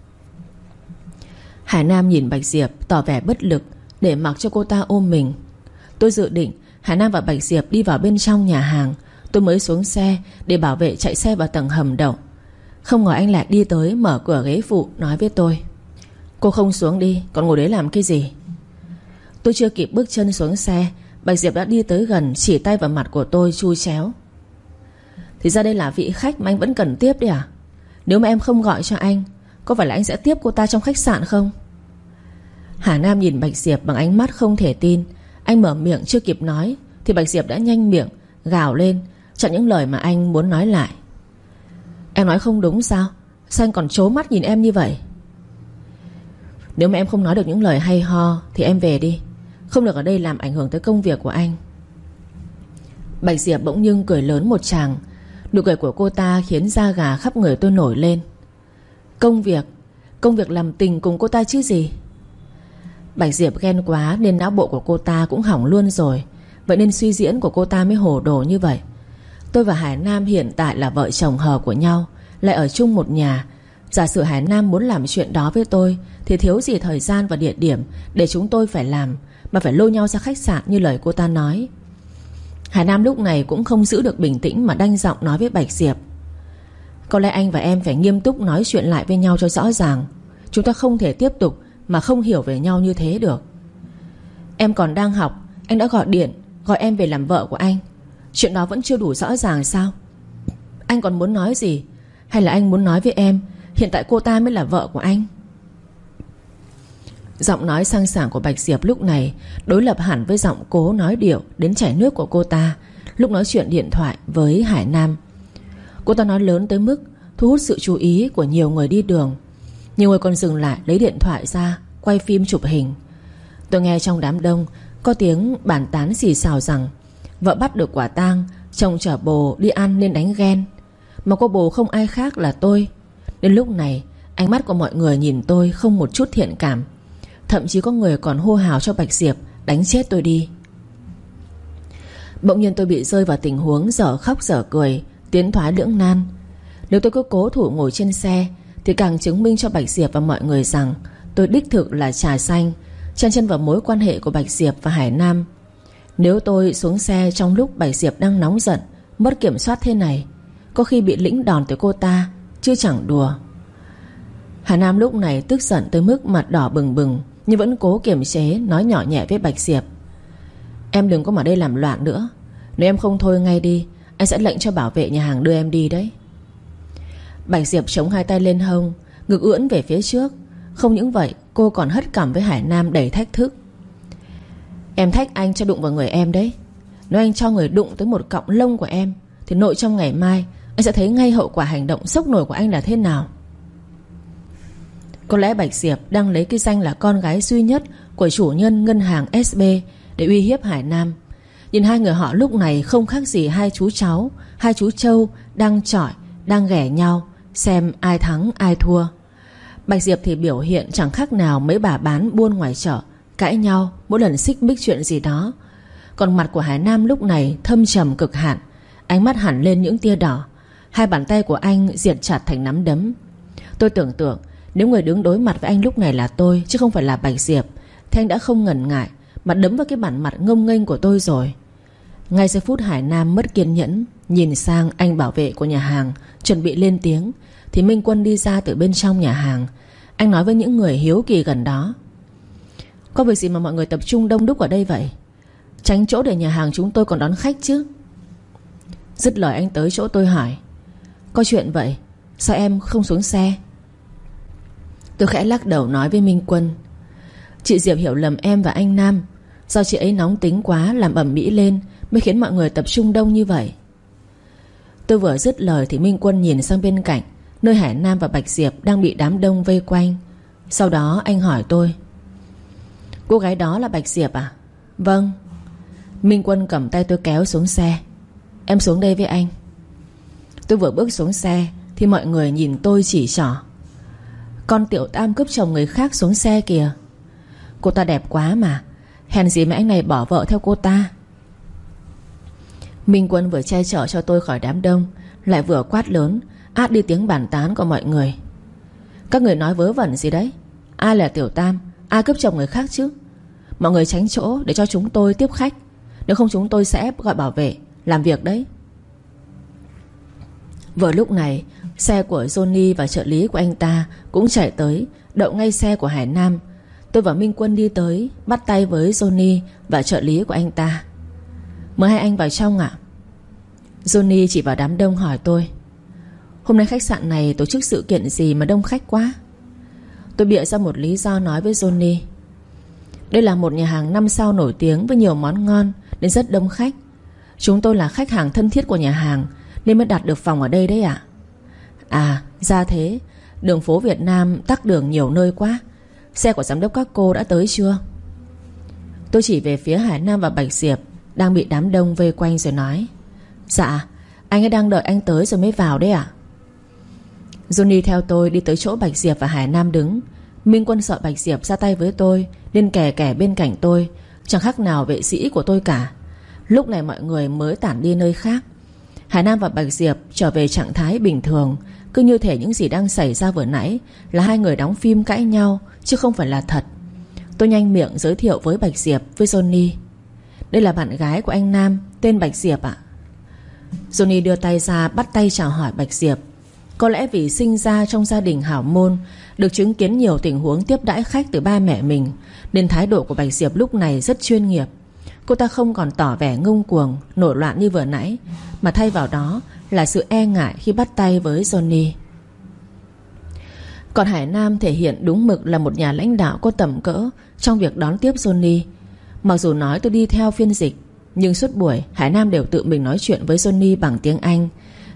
Hải Nam nhìn Bạch Diệp tỏ vẻ bất lực, để mặc cho cô ta ôm mình. Tôi dự định Hải Nam và Bạch Diệp đi vào bên trong nhà hàng. Tôi mới xuống xe để bảo vệ chạy xe vào tầng hầm đậu. Không ngờ anh lại đi tới mở cửa ghế phụ nói với tôi: Cô không xuống đi, còn ngồi đấy làm cái gì? Tôi chưa kịp bước chân xuống xe, Bạch Diệp đã đi tới gần, chỉ tay vào mặt của tôi chui chéo. Thì ra đây là vị khách mà anh vẫn cần tiếp đấy à? Nếu mà em không gọi cho anh, có phải là anh sẽ tiếp cô ta trong khách sạn không? Hà Nam nhìn Bạch Diệp bằng ánh mắt không thể tin. Anh mở miệng chưa kịp nói thì Bạch Diệp đã nhanh miệng gào lên, chặn những lời mà anh muốn nói lại. Em nói không đúng sao? Sao anh còn trố mắt nhìn em như vậy? Nếu mà em không nói được những lời hay ho thì em về đi, không được ở đây làm ảnh hưởng tới công việc của anh. Bạch Diệp bỗng dưng cười lớn một tràng. Nụ cười của cô ta khiến da gà khắp người tôi nổi lên. Công việc làm tình cùng cô ta chứ gì. Bạch Diệp ghen quá nên não bộ của cô ta cũng hỏng luôn rồi. Vậy nên suy diễn của cô ta mới hồ đồ như vậy. Tôi và Hải Nam hiện tại là vợ chồng hờ của nhau, lại ở chung một nhà. Giả sử Hải Nam muốn làm chuyện đó với tôi thì thiếu gì thời gian và địa điểm để chúng tôi phải làm, mà phải lôi nhau ra khách sạn như lời cô ta nói. Hải Nam lúc này cũng không giữ được bình tĩnh mà đanh giọng nói với Bạch Diệp: Có lẽ anh và em phải nghiêm túc nói chuyện lại với nhau cho rõ ràng. Chúng ta không thể tiếp tục mà không hiểu về nhau như thế được. Em còn đang học, anh đã gọi điện gọi em về làm vợ của anh. Chuyện đó vẫn chưa đủ rõ ràng sao? Anh còn muốn nói gì? Hay là anh muốn nói với em hiện tại cô ta mới là vợ của anh? Giọng nói sang sảng của Bạch Diệp lúc này đối lập hẳn với giọng cố nói điệu đến chảy nước của cô ta lúc nói chuyện điện thoại với Hải Nam. Cô ta nói lớn tới mức thu hút sự chú ý của nhiều người đi đường. Nhiều người còn dừng lại lấy điện thoại ra quay phim chụp hình. Tôi nghe trong đám đông có tiếng bàn tán xì xào rằng vợ bắt được quả tang, chồng chở bồ đi ăn nên đánh ghen. Mà cô bồ không ai khác là tôi. Đến lúc này ánh mắt của mọi người nhìn tôi không một chút thiện cảm. Thậm chí có người còn hô hào cho Bạch Diệp đánh chết tôi đi. Bỗng nhiên tôi bị rơi vào tình huống dở khóc dở cười, tiến thoái lưỡng nan. Nếu tôi cứ cố thủ ngồi trên xe thì càng chứng minh cho Bạch Diệp và mọi người rằng tôi đích thực là trà xanh, chen chân vào mối quan hệ của Bạch Diệp và Hải Nam. Nếu tôi xuống xe trong lúc Bạch Diệp đang nóng giận, mất kiểm soát thế này, có khi bị lĩnh đòn từ cô ta, chứ chẳng đùa. Hải Nam lúc này tức giận tới mức mặt đỏ bừng bừng, nhưng vẫn cố kiềm chế, nói nhỏ nhẹ với Bạch Diệp: Em đừng có mà đây làm loạn nữa. Nếu em không thôi ngay đi, anh sẽ lệnh cho bảo vệ nhà hàng đưa em đi đấy. Bạch Diệp chống hai tay lên hông, ngực ưỡn về phía trước. Không những vậy, cô còn hất cằm với Hải Nam đầy thách thức: Em thách anh cho đụng vào người em đấy. Nếu anh cho người đụng tới một cọng lông của em thì nội trong ngày mai anh sẽ thấy ngay hậu quả hành động sốc nổi của anh là thế nào. Có lẽ Bạch Diệp đang lấy cái danh là con gái duy nhất của chủ nhân ngân hàng SB để uy hiếp Hải Nam. Nhìn hai người họ lúc này không khác gì hai chú cháu, hai chú trâu đang chọi, đang ghẻ nhau, xem ai thắng ai thua. Bạch Diệp thì biểu hiện chẳng khác nào mấy bà bán buôn ngoài chợ, cãi nhau mỗi lần xích mích chuyện gì đó. Còn mặt của Hải Nam lúc này thâm trầm cực hạn, ánh mắt hẳn lên những tia đỏ. Hai bàn tay của anh giật chặt thành nắm đấm. Tôi tưởng tượng nếu người đứng đối mặt với anh lúc này là tôi, chứ không phải là Bạch Diệp, thì anh đã không ngần ngại mà đấm vào cái bản mặt ngông nghênh của tôi rồi. Ngay giây phút Hải Nam mất kiên nhẫn, nhìn sang anh bảo vệ của nhà hàng, chuẩn bị lên tiếng, thì Minh Quân đi ra từ bên trong nhà hàng. Anh nói với những người hiếu kỳ gần đó: Có việc gì mà mọi người tập trung đông đúc ở đây vậy? Tránh chỗ để nhà hàng chúng tôi còn đón khách chứ. Dứt lời anh tới chỗ tôi hỏi: Có chuyện vậy? Sao em không xuống xe? Tôi khẽ lắc đầu nói với Minh Quân: Chị Diệp hiểu lầm em và anh Nam. Do chị ấy nóng tính quá làm ầm ĩ lên mới khiến mọi người tập trung đông như vậy. Tôi vừa dứt lời thì Minh Quân nhìn sang bên cạnh, nơi Hải Nam và Bạch Diệp đang bị đám đông vây quanh. Sau đó anh hỏi tôi: Cô gái đó là Bạch Diệp à? Vâng. Minh Quân cầm tay tôi kéo xuống xe: Em xuống đây với anh. Tôi vừa bước xuống xe thì mọi người nhìn tôi chỉ trỏ: Con tiểu tam cướp chồng người khác xuống xe kìa. Cô ta đẹp quá mà, hèn gì mà anh này bỏ vợ theo cô ta. Minh Quân vừa che chở cho tôi khỏi đám đông, lại vừa quát lớn át đi tiếng bàn tán của mọi người: Các người nói vớ vẩn gì đấy? Ai là tiểu tam, ai cướp chồng người khác chứ? Mọi người tránh chỗ để cho chúng tôi tiếp khách, nếu không chúng tôi sẽ gọi bảo vệ làm việc đấy. Vừa lúc này, xe của Johnny và trợ lý của anh ta cũng chạy tới, đậu ngay xe của Hải Nam. Tôi và Minh Quân đi tới, bắt tay với Johnny và trợ lý của anh ta: Mời hai anh vào trong ạ. Johnny chỉ vào đám đông hỏi tôi: Hôm nay khách sạn này tổ chức sự kiện gì mà đông khách quá? Tôi bịa ra một lý do nói với Johnny: Đây là một nhà hàng 5 sao nổi tiếng với nhiều món ngon nên rất đông khách. Chúng tôi là khách hàng thân thiết của nhà hàng nên mới đặt được phòng ở đây đấy ạ. À, ra thế. Đường phố Việt Nam tắc đường nhiều nơi quá. Xe của giám đốc các cô đã tới chưa? Tôi chỉ về phía Hải Nam và Bạch Diệp đang bị đám đông vây quanh rồi nói: Dạ, anh ấy đang đợi anh tới rồi mới vào đấy ạ. Johnny theo tôi đi tới chỗ Bạch Diệp và Hải Nam đứng. Minh Quân sợ Bạch Diệp ra tay với tôi nên kè kè bên cạnh tôi, chẳng khác nào vệ sĩ của tôi cả. Lúc này mọi người mới tản đi nơi khác. Hải Nam và Bạch Diệp trở về trạng thái bình thường, cứ như thể những gì đang xảy ra vừa nãy là hai người đóng phim cãi nhau, chứ không phải là thật. Tôi nhanh miệng giới thiệu với Bạch Diệp với Johnny: Đây là bạn gái của anh Nam, tên Bạch Diệp ạ. Johnny đưa tay ra bắt tay chào hỏi Bạch Diệp. Có lẽ vì sinh ra trong gia đình hảo môn, được chứng kiến nhiều tình huống tiếp đãi khách từ ba mẹ mình, nên thái độ của Bạch Diệp lúc này rất chuyên nghiệp. Cô ta không còn tỏ vẻ ngông cuồng, nổi loạn như vừa nãy, mà thay vào đó là sự e ngại khi bắt tay với Johnny. Còn Hải Nam thể hiện đúng mực là một nhà lãnh đạo có tầm cỡ trong việc đón tiếp Johnny. Mặc dù nói tôi đi theo phiên dịch, nhưng suốt buổi Hải Nam đều tự mình nói chuyện với Johnny bằng tiếng Anh.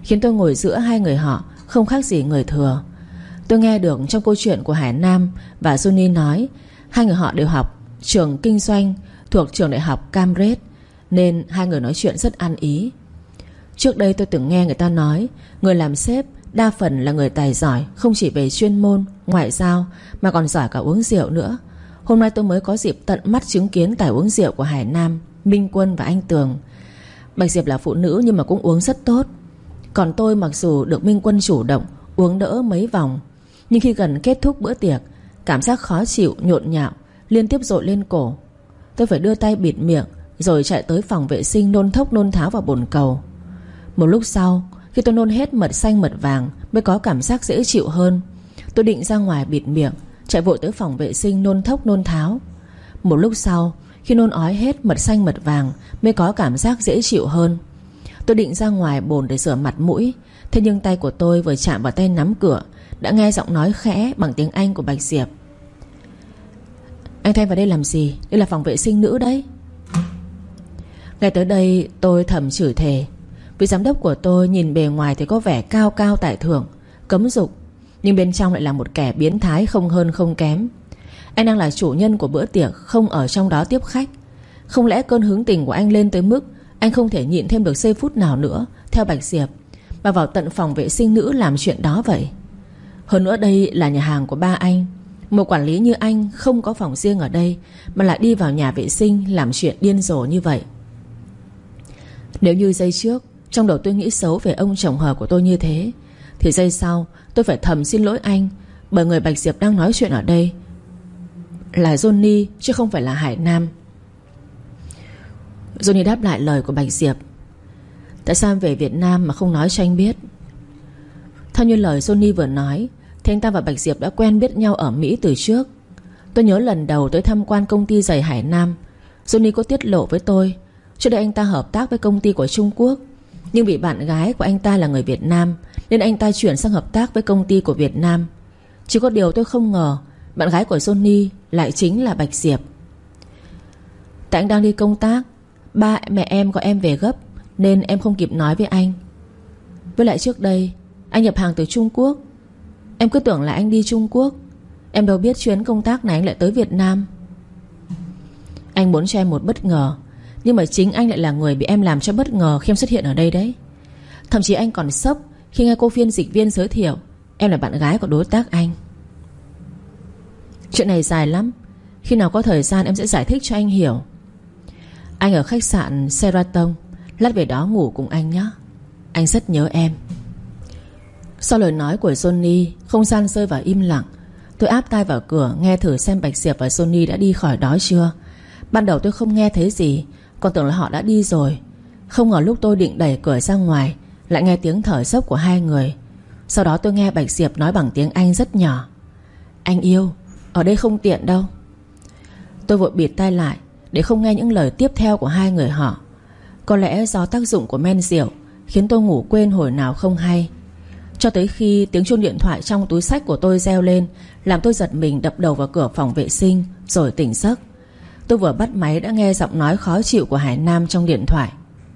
khiến tôi ngồi giữa hai người họ, không khác gì người thừa. Tôi nghe được trong câu chuyện của Hải Nam và Johnny nói hai người họ đều học trường kinh doanh thuộc trường đại học Cambridge, nên hai người nói chuyện rất ăn ý. Trước đây tôi từng nghe người ta nói người làm sếp đa phần là người tài giỏi, không chỉ về chuyên môn, ngoại giao mà còn giỏi cả uống rượu nữa. Hôm nay tôi mới có dịp tận mắt chứng kiến tài uống rượu của Hải Nam, Minh Quân và anh Tường. Bạch Diệp là phụ nữ nhưng mà cũng uống rất tốt. Còn tôi mặc dù được Minh Quân chủ động uống đỡ mấy vòng, nhưng khi gần kết thúc bữa tiệc, cảm giác khó chịu, nhộn nhạo liên tiếp dội lên cổ. Tôi phải đưa tay bịt miệng rồi chạy tới phòng vệ sinh nôn thốc nôn tháo vào bồn cầu. Một lúc sau, khi tôi nôn hết mật xanh mật vàng mới có cảm giác dễ chịu hơn. Tôi định ra ngoài bịt miệng, chạy vội tới phòng vệ sinh nôn thốc nôn tháo. Một lúc sau, khi nôn ói hết mật xanh mật vàng mới có cảm giác dễ chịu hơn. Tôi định ra ngoài bồn để rửa mặt mũi, thế nhưng tay của tôi vừa chạm vào tay nắm cửa đã nghe giọng nói khẽ bằng tiếng Anh của Bạch Diệp. Anh Thanh vào đây làm gì? Đây là phòng vệ sinh nữ đấy. Nghe tới đây tôi thầm chửi thề. Vị giám đốc của tôi nhìn bề ngoài thì có vẻ cao cao tại thượng, cấm dục, nhưng bên trong lại là một kẻ biến thái không hơn không kém. Anh đang là chủ nhân của bữa tiệc, không ở trong đó tiếp khách. Không lẽ cơn hứng tình của anh lên tới mức anh không thể nhịn thêm được giây phút nào nữa theo Bạch Diệp mà vào tận phòng vệ sinh nữ làm chuyện đó vậy? Hơn nữa đây là nhà hàng của ba anh. Một quản lý như anh không có phòng riêng ở đây mà lại đi vào nhà vệ sinh làm chuyện điên rồ như vậy. Nếu như giây trước trong đầu tôi nghĩ xấu về ông chồng hờ của tôi như thế, thì giây sau tôi phải thầm xin lỗi anh, bởi người Bạch Diệp đang nói chuyện ở đây là Johnny chứ không phải là Hải Nam. Johnny đáp lại lời của Bạch Diệp. Tại sao em về Việt Nam mà không nói cho anh biết? Theo như lời Johnny vừa nói thì anh ta và Bạch Diệp đã quen biết nhau ở Mỹ từ trước. Tôi nhớ lần đầu tới tham quan công ty giày Hải Nam, Johnny có tiết lộ với tôi trước đây anh ta hợp tác với công ty của Trung Quốc, nhưng vì bạn gái của anh ta là người Việt Nam nên anh ta chuyển sang hợp tác với công ty của Việt Nam. Chỉ có điều tôi không ngờ bạn gái của Johnny lại chính là Bạch Diệp. Tại anh đang đi công tác, ba mẹ em gọi em về gấp nên em không kịp nói với anh. Với lại trước đây anh nhập hàng từ Trung Quốc, em cứ tưởng là anh đi Trung Quốc. Em đâu biết chuyến công tác này anh lại tới Việt Nam. Anh muốn cho em một bất ngờ, nhưng mà chính anh lại là người bị em làm cho bất ngờ khi em xuất hiện ở đây đấy. Thậm chí anh còn sốc khi nghe cô phiên dịch viên giới thiệu em là bạn gái của đối tác anh. Chuyện này dài lắm, khi nào có thời gian em sẽ giải thích cho anh hiểu. Anh ở khách sạn Sheraton, lát về đó ngủ cùng anh nhé. Anh rất nhớ em. Sau lời nói của Johnny, không gian rơi vào im lặng. Tôi áp tai vào cửa nghe thử xem Bạch Diệp và Johnny đã đi khỏi đó chưa. Ban đầu tôi không nghe thấy gì, còn tưởng là họ đã đi rồi. Không ngờ lúc tôi định đẩy cửa ra ngoài lại nghe tiếng thở dốc của hai người. Sau đó tôi nghe Bạch Diệp nói bằng tiếng Anh rất nhỏ. Anh yêu, ở đây không tiện đâu. Tôi vội bịt tai lại để không nghe những lời tiếp theo của hai người họ. Có lẽ do tác dụng của men rượu khiến tôi ngủ quên hồi nào không hay. Cho tới khi tiếng chuông điện thoại trong túi xách của tôi reo lên, làm tôi giật mình đập đầu vào cửa phòng vệ sinh rồi tỉnh giấc. Tôi vừa bắt máy đã nghe giọng nói khó chịu của Hải Nam trong điện thoại.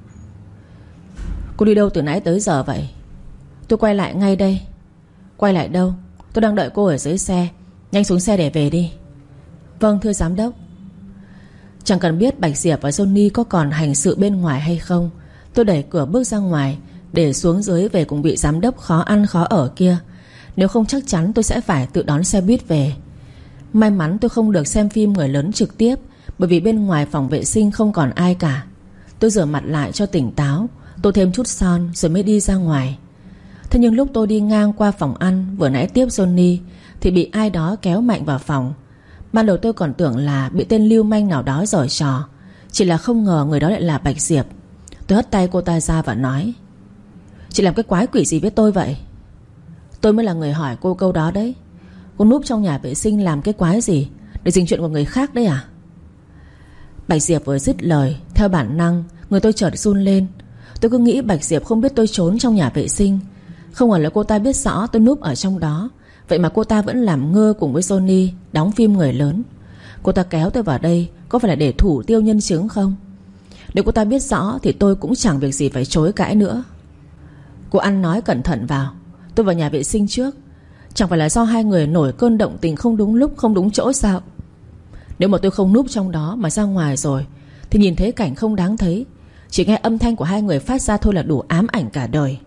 Cô đi đâu từ nãy tới giờ vậy? Tôi quay lại ngay đây. Quay lại đâu? Tôi đang đợi cô ở dưới xe. Nhanh xuống xe để về đi. Vâng thưa giám đốc. Chẳng cần biết Bạch Diệp và Johnny có còn hành sự bên ngoài hay không, tôi đẩy cửa bước ra ngoài để xuống dưới về cùng vị giám đốc khó ăn khó ở kia. Nếu không chắc chắn tôi sẽ phải tự đón xe buýt về. May mắn tôi không được xem phim người lớn trực tiếp, bởi vì bên ngoài phòng vệ sinh không còn ai cả. Tôi rửa mặt lại cho tỉnh táo, tôi thêm chút son rồi mới đi ra ngoài. Thế nhưng lúc tôi đi ngang qua phòng ăn vừa nãy tiếp Johnny thì bị ai đó kéo mạnh vào phòng. Ban đầu tôi còn tưởng là bị tên lưu manh nào đó giở trò, chỉ là không ngờ người đó lại là Bạch Diệp. Tôi hất tay cô ta ra và nói: Chị làm cái quái quỷ gì với tôi vậy? Tôi mới là người hỏi cô câu đó đấy. Cô núp trong nhà vệ sinh làm cái quái gì để dính chuyện của người khác đấy à? Bạch Diệp vừa dứt lời, theo bản năng người tôi chợt run lên. Tôi cứ nghĩ Bạch Diệp không biết tôi trốn trong nhà vệ sinh. Không ngờ là cô ta biết rõ tôi núp ở trong đó. Vậy mà cô ta vẫn làm ngơ cùng với Johnny đóng phim người lớn. Cô ta kéo tôi vào đây có phải là để thủ tiêu nhân chứng không? Nếu cô ta biết rõ thì tôi cũng chẳng việc gì phải chối cãi nữa. Cô ăn nói cẩn thận vào. Tôi vào nhà vệ sinh trước. Chẳng phải là do hai người nổi cơn động tình không đúng lúc không đúng chỗ sao? Nếu mà tôi không núp trong đó mà ra ngoài rồi thì nhìn thấy cảnh không đáng thấy. Chỉ nghe âm thanh của hai người phát ra thôi là đủ ám ảnh cả đời.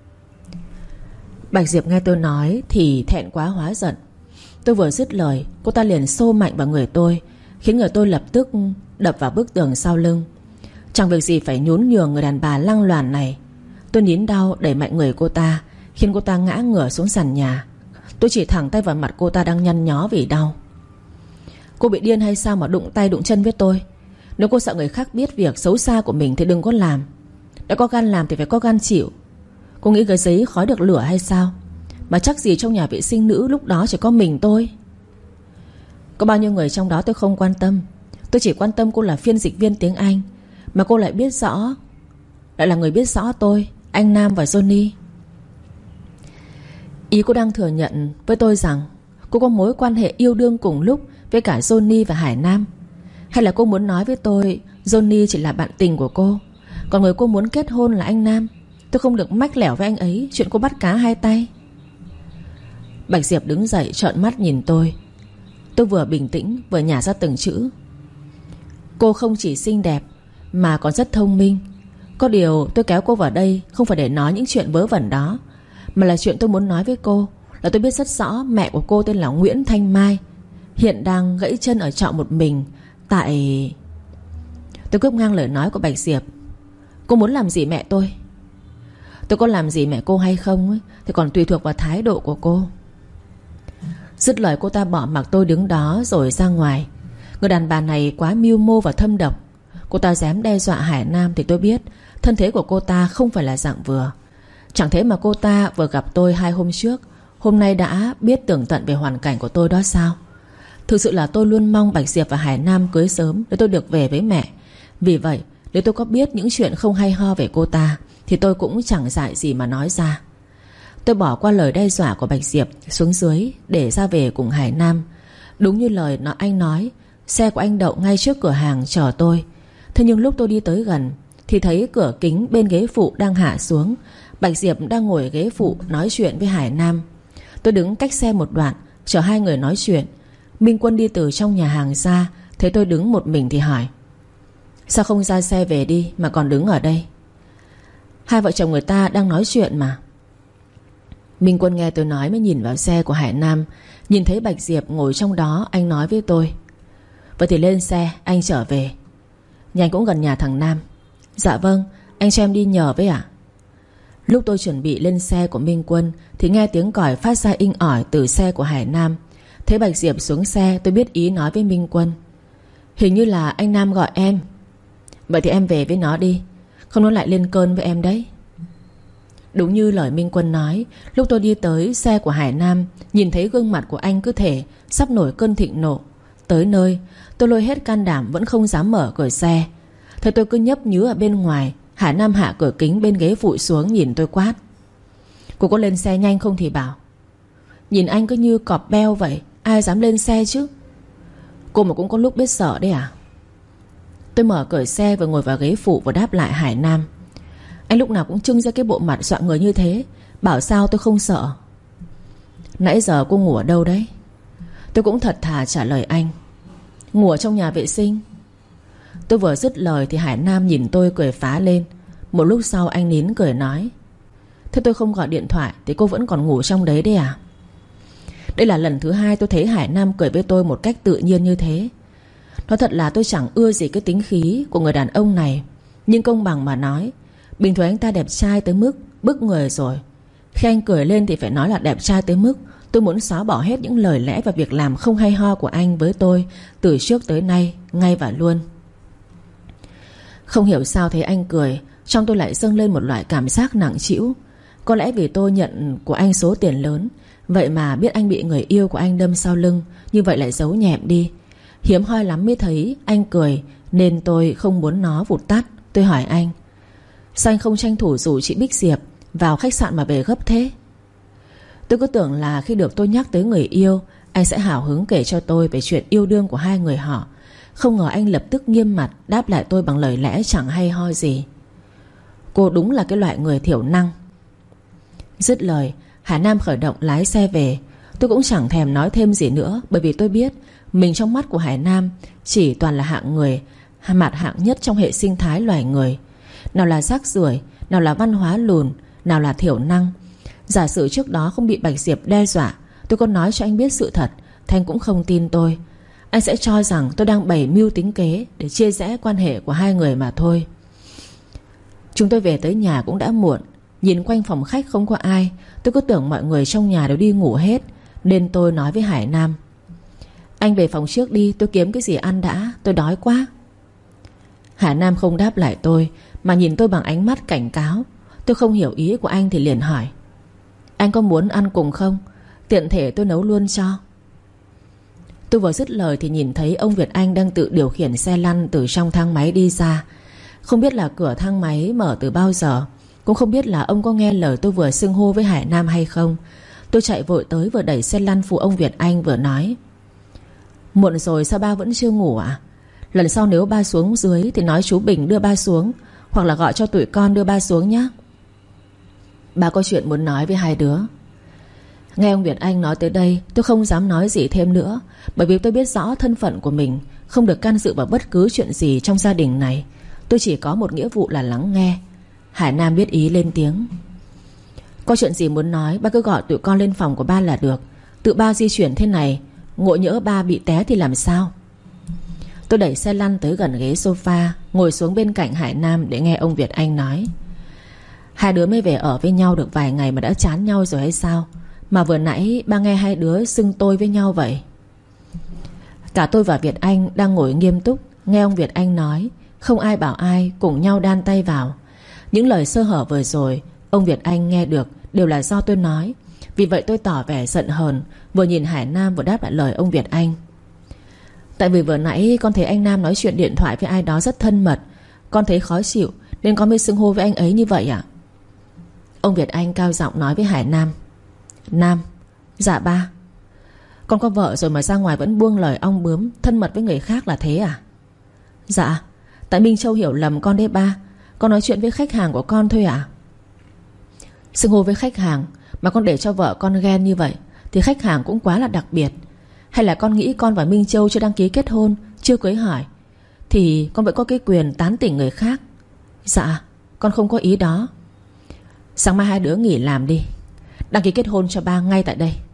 Bạch Diệp nghe tôi nói thì thẹn quá hóa giận. Tôi vừa dứt lời, cô ta liền xô mạnh vào người tôi, khiến người tôi lập tức đập vào bức tường sau lưng. Chẳng việc gì phải nhún nhường người đàn bà lăng loàn này. Tôi nín đau đẩy mạnh người cô ta, khiến cô ta ngã ngửa xuống sàn nhà. Tôi chỉ thẳng tay vào mặt cô ta đang nhăn nhó vì đau. Cô bị điên hay sao mà đụng tay đụng chân với tôi? Nếu cô sợ người khác biết việc xấu xa của mình thì đừng có làm. Đã có gan làm thì phải có gan chịu. Cô nghĩ cái giấy khói được lửa hay sao? Mà chắc gì trong nhà vệ sinh nữ lúc đó chỉ có mình tôi. Có bao nhiêu người trong đó tôi không quan tâm. Tôi chỉ quan tâm cô là phiên dịch viên tiếng Anh, mà cô lại biết rõ, lại là người biết rõ tôi, anh Nam và Johnny. Ý cô đang thừa nhận với tôi rằng cô có mối quan hệ yêu đương cùng lúc với cả Johnny và Hải Nam? Hay là cô muốn nói với tôi Johnny chỉ là bạn tình của cô, còn người cô muốn kết hôn là anh Nam? Tôi không được mách lẻo với anh ấy chuyện cô bắt cá hai tay. Bạch Diệp đứng dậy trợn mắt nhìn tôi. Tôi vừa bình tĩnh vừa nhả ra từng chữ. Cô không chỉ xinh đẹp mà còn rất thông minh. Có điều tôi kéo cô vào đây không phải để nói những chuyện vớ vẩn đó, mà là chuyện tôi muốn nói với cô là tôi biết rất rõ mẹ của cô tên là Nguyễn Thanh Mai, hiện đang gãy chân ở trọ một mình tại... Tôi cướp ngang lời nói của Bạch Diệp. Cô muốn làm gì mẹ tôi? Tôi có làm gì mẹ cô hay không ấy, thì còn tùy thuộc vào thái độ của cô. Dứt lời cô ta bỏ mặc tôi đứng đó rồi ra ngoài. Người đàn bà này quá mưu mô và thâm độc. Cô ta dám đe dọa Hải Nam thì tôi biết thân thế của cô ta không phải là dạng vừa. Chẳng thế mà cô ta vừa gặp tôi 2 hôm trước, hôm nay đã biết tường tận về hoàn cảnh của tôi đó sao? Thực sự là tôi luôn mong Bạch Diệp và Hải Nam cưới sớm để tôi được về với mẹ. Vì vậy nếu tôi có biết những chuyện không hay ho về cô ta thì tôi cũng chẳng dại gì mà nói ra. Tôi bỏ qua lời đe dọa của Bạch Diệp xuống dưới để ra về cùng Hải Nam. Đúng như lời anh nói, xe của anh đậu ngay trước cửa hàng chờ tôi. Thế nhưng lúc tôi đi tới gần thì thấy cửa kính bên ghế phụ đang hạ xuống. Bạch Diệp đang ngồi ghế phụ nói chuyện với Hải Nam. Tôi đứng cách xe một đoạn chờ hai người nói chuyện. Minh Quân đi từ trong nhà hàng ra, thấy tôi đứng một mình thì hỏi: Sao không ra xe về đi mà còn đứng ở đây? Hai vợ chồng người ta đang nói chuyện mà. Minh Quân nghe tôi nói mới nhìn vào xe của Hải Nam. Nhìn thấy Bạch Diệp ngồi trong đó, anh nói với tôi: Vậy thì lên xe, anh trở về. Nhà anh cũng gần nhà thằng Nam. Dạ vâng, anh cho em đi nhờ với ạ. Lúc tôi chuẩn bị lên xe của Minh Quân thì nghe tiếng còi phát ra inh ỏi từ xe của Hải Nam. Thấy Bạch Diệp xuống xe, tôi biết ý nói với Minh Quân: Hình như là anh Nam gọi em. Vậy thì em về với nó đi, không nó lại lên cơn với em đấy. Đúng như lời Minh Quân nói, lúc tôi đi tới xe của Hải Nam, nhìn thấy gương mặt của anh cứ thể sắp nổi cơn thịnh nộ. Tới nơi tôi lôi hết can đảm vẫn không dám mở cửa xe. Thế tôi cứ nhấp nhứ ở bên ngoài. Hải Nam hạ cửa kính bên ghế phụ xuống nhìn tôi quát: Cô có lên xe nhanh không thì bảo. Nhìn anh cứ như cọp beo vậy, ai dám lên xe chứ? Cô mà cũng có lúc biết sợ đấy à? Tôi mở cửa xe và ngồi vào ghế phụ và đáp lại Hải Nam: Anh lúc nào cũng trưng ra cái bộ mặt dọa người như thế, bảo sao tôi không sợ. Nãy giờ cô ngủ ở đâu đấy? Tôi cũng thật thà trả lời anh: Ngủ ở trong nhà vệ sinh. Tôi vừa dứt lời thì Hải Nam nhìn tôi cười phá lên. Một lúc sau anh nín cười nói: Thế tôi không gọi điện thoại thì cô vẫn còn ngủ trong đấy à? Đây là lần thứ 2 tôi thấy Hải Nam cười với tôi một cách tự nhiên như thế. Nói thật là tôi chẳng ưa gì cái tính khí của người đàn ông này. Nhưng công bằng mà nói, bình thường anh ta đẹp trai tới mức bức người rồi. Khi anh cười lên thì phải nói là đẹp trai tới mức tôi muốn xóa bỏ hết những lời lẽ và việc làm không hay ho của anh với tôi từ trước tới nay, ngay và luôn. Không hiểu sao thấy anh cười, trong tôi lại dâng lên một loại cảm giác nặng trĩu. Có lẽ vì tôi nhận của anh số tiền lớn, vậy mà biết anh bị người yêu của anh đâm sau lưng, như vậy lại giấu nhẹm đi. Hiếm hoi lắm mới thấy anh cười, nên tôi không muốn nó vụt tắt. Tôi hỏi anh: Sao anh không tranh thủ rủ chị Bích Diệp vào khách sạn mà về gấp thế? Tôi cứ tưởng là khi được tôi nhắc tới người yêu, anh sẽ hào hứng kể cho tôi về chuyện yêu đương của hai người họ. Không ngờ anh lập tức nghiêm mặt đáp lại tôi bằng lời lẽ chẳng hay ho gì: Cô đúng là cái loại người thiểu năng. Dứt lời, Hải Nam khởi động lái xe về. Tôi cũng chẳng thèm nói thêm gì nữa, bởi vì tôi biết mình trong mắt của Hải Nam chỉ toàn là hạng người, mặt hạng nhất trong hệ sinh thái loài người. Nào là rác rưởi, nào là văn hóa lùn, nào là thiểu năng. Giả sử trước đó không bị Bạch Diệp đe dọa, tôi có nói cho anh biết sự thật thì anh cũng không tin tôi. Anh sẽ cho rằng tôi đang bày mưu tính kế để chia rẽ quan hệ của hai người mà thôi. Chúng tôi về tới nhà cũng đã muộn. Nhìn quanh phòng khách không có ai, tôi cứ tưởng mọi người trong nhà đều đi ngủ hết, nên tôi nói với Hải Nam: anh về phòng trước đi, tôi kiếm cái gì ăn đã, tôi đói quá. Hải Nam không đáp lại tôi, mà nhìn tôi bằng ánh mắt cảnh cáo. Tôi không hiểu ý của anh thì liền hỏi: anh có muốn ăn cùng không? Tiện thể tôi nấu luôn cho. Tôi vừa dứt lời thì nhìn thấy ông Việt Anh đang tự điều khiển xe lăn từ trong thang máy đi ra. Không biết là cửa thang máy mở từ bao giờ, cũng không biết là ông có nghe lời tôi vừa xưng hô với Hải Nam hay không. Tôi chạy vội tới, vừa đẩy xe lăn phụ ông Việt Anh vừa nói: muộn rồi sao ba vẫn chưa ngủ à? Lần sau nếu ba xuống dưới thì nói chú Bình đưa ba xuống, hoặc là gọi cho tụi con đưa ba xuống nhé. Ba có chuyện muốn nói với hai đứa. Nghe ông Việt Anh nói tới đây, tôi không dám nói gì thêm nữa, bởi vì tôi biết rõ thân phận của mình, không được can dự vào bất cứ chuyện gì trong gia đình này. Tôi chỉ có một nghĩa vụ là lắng nghe. Hải Nam biết ý lên tiếng: có chuyện gì muốn nói, ba cứ gọi tụi con lên phòng của ba là được. Tự ba di chuyển thế này, ngộ nhỡ ba bị té thì làm sao? Tôi đẩy xe lăn tới gần ghế sofa, ngồi xuống bên cạnh Hải Nam để nghe ông Việt Anh nói. Hai đứa mới về ở với nhau được vài ngày mà đã chán nhau rồi hay sao? Mà vừa nãy ba nghe hai đứa xưng tôi với nhau vậy. Cả tôi và Việt Anh đang ngồi nghiêm túc nghe ông Việt Anh nói, không ai bảo ai, cùng nhau đan tay vào. Những lời sơ hở vừa rồi ông Việt Anh nghe được đều là do tôi nói. Vì vậy tôi tỏ vẻ giận hờn, vừa nhìn Hải Nam vừa đáp lại lời ông Việt Anh. Tại vì vừa nãy con thấy anh Nam nói chuyện điện thoại với ai đó rất thân mật, con thấy khó chịu nên con mới xưng hô với anh ấy như vậy ạ. Ông Việt Anh cao giọng nói với Hải Nam: Nam, dạ ba. Con có vợ rồi mà ra ngoài vẫn buông lời ong bướm, thân mật với người khác là thế à? Dạ, tại Minh Châu hiểu lầm con đấy ba. Con nói chuyện với khách hàng của con thôi à? Xưng hô với khách hàng mà con để cho vợ con ghen như vậy thì khách hàng cũng quá là đặc biệt. Hay là con nghĩ con và Minh Châu chưa đăng ký kết hôn, chưa cưới hỏi, thì con vẫn có cái quyền tán tỉnh người khác? Dạ, con không có ý đó. Sáng mai hai đứa nghỉ làm đi, đăng ký kết hôn cho ba ngay tại đây.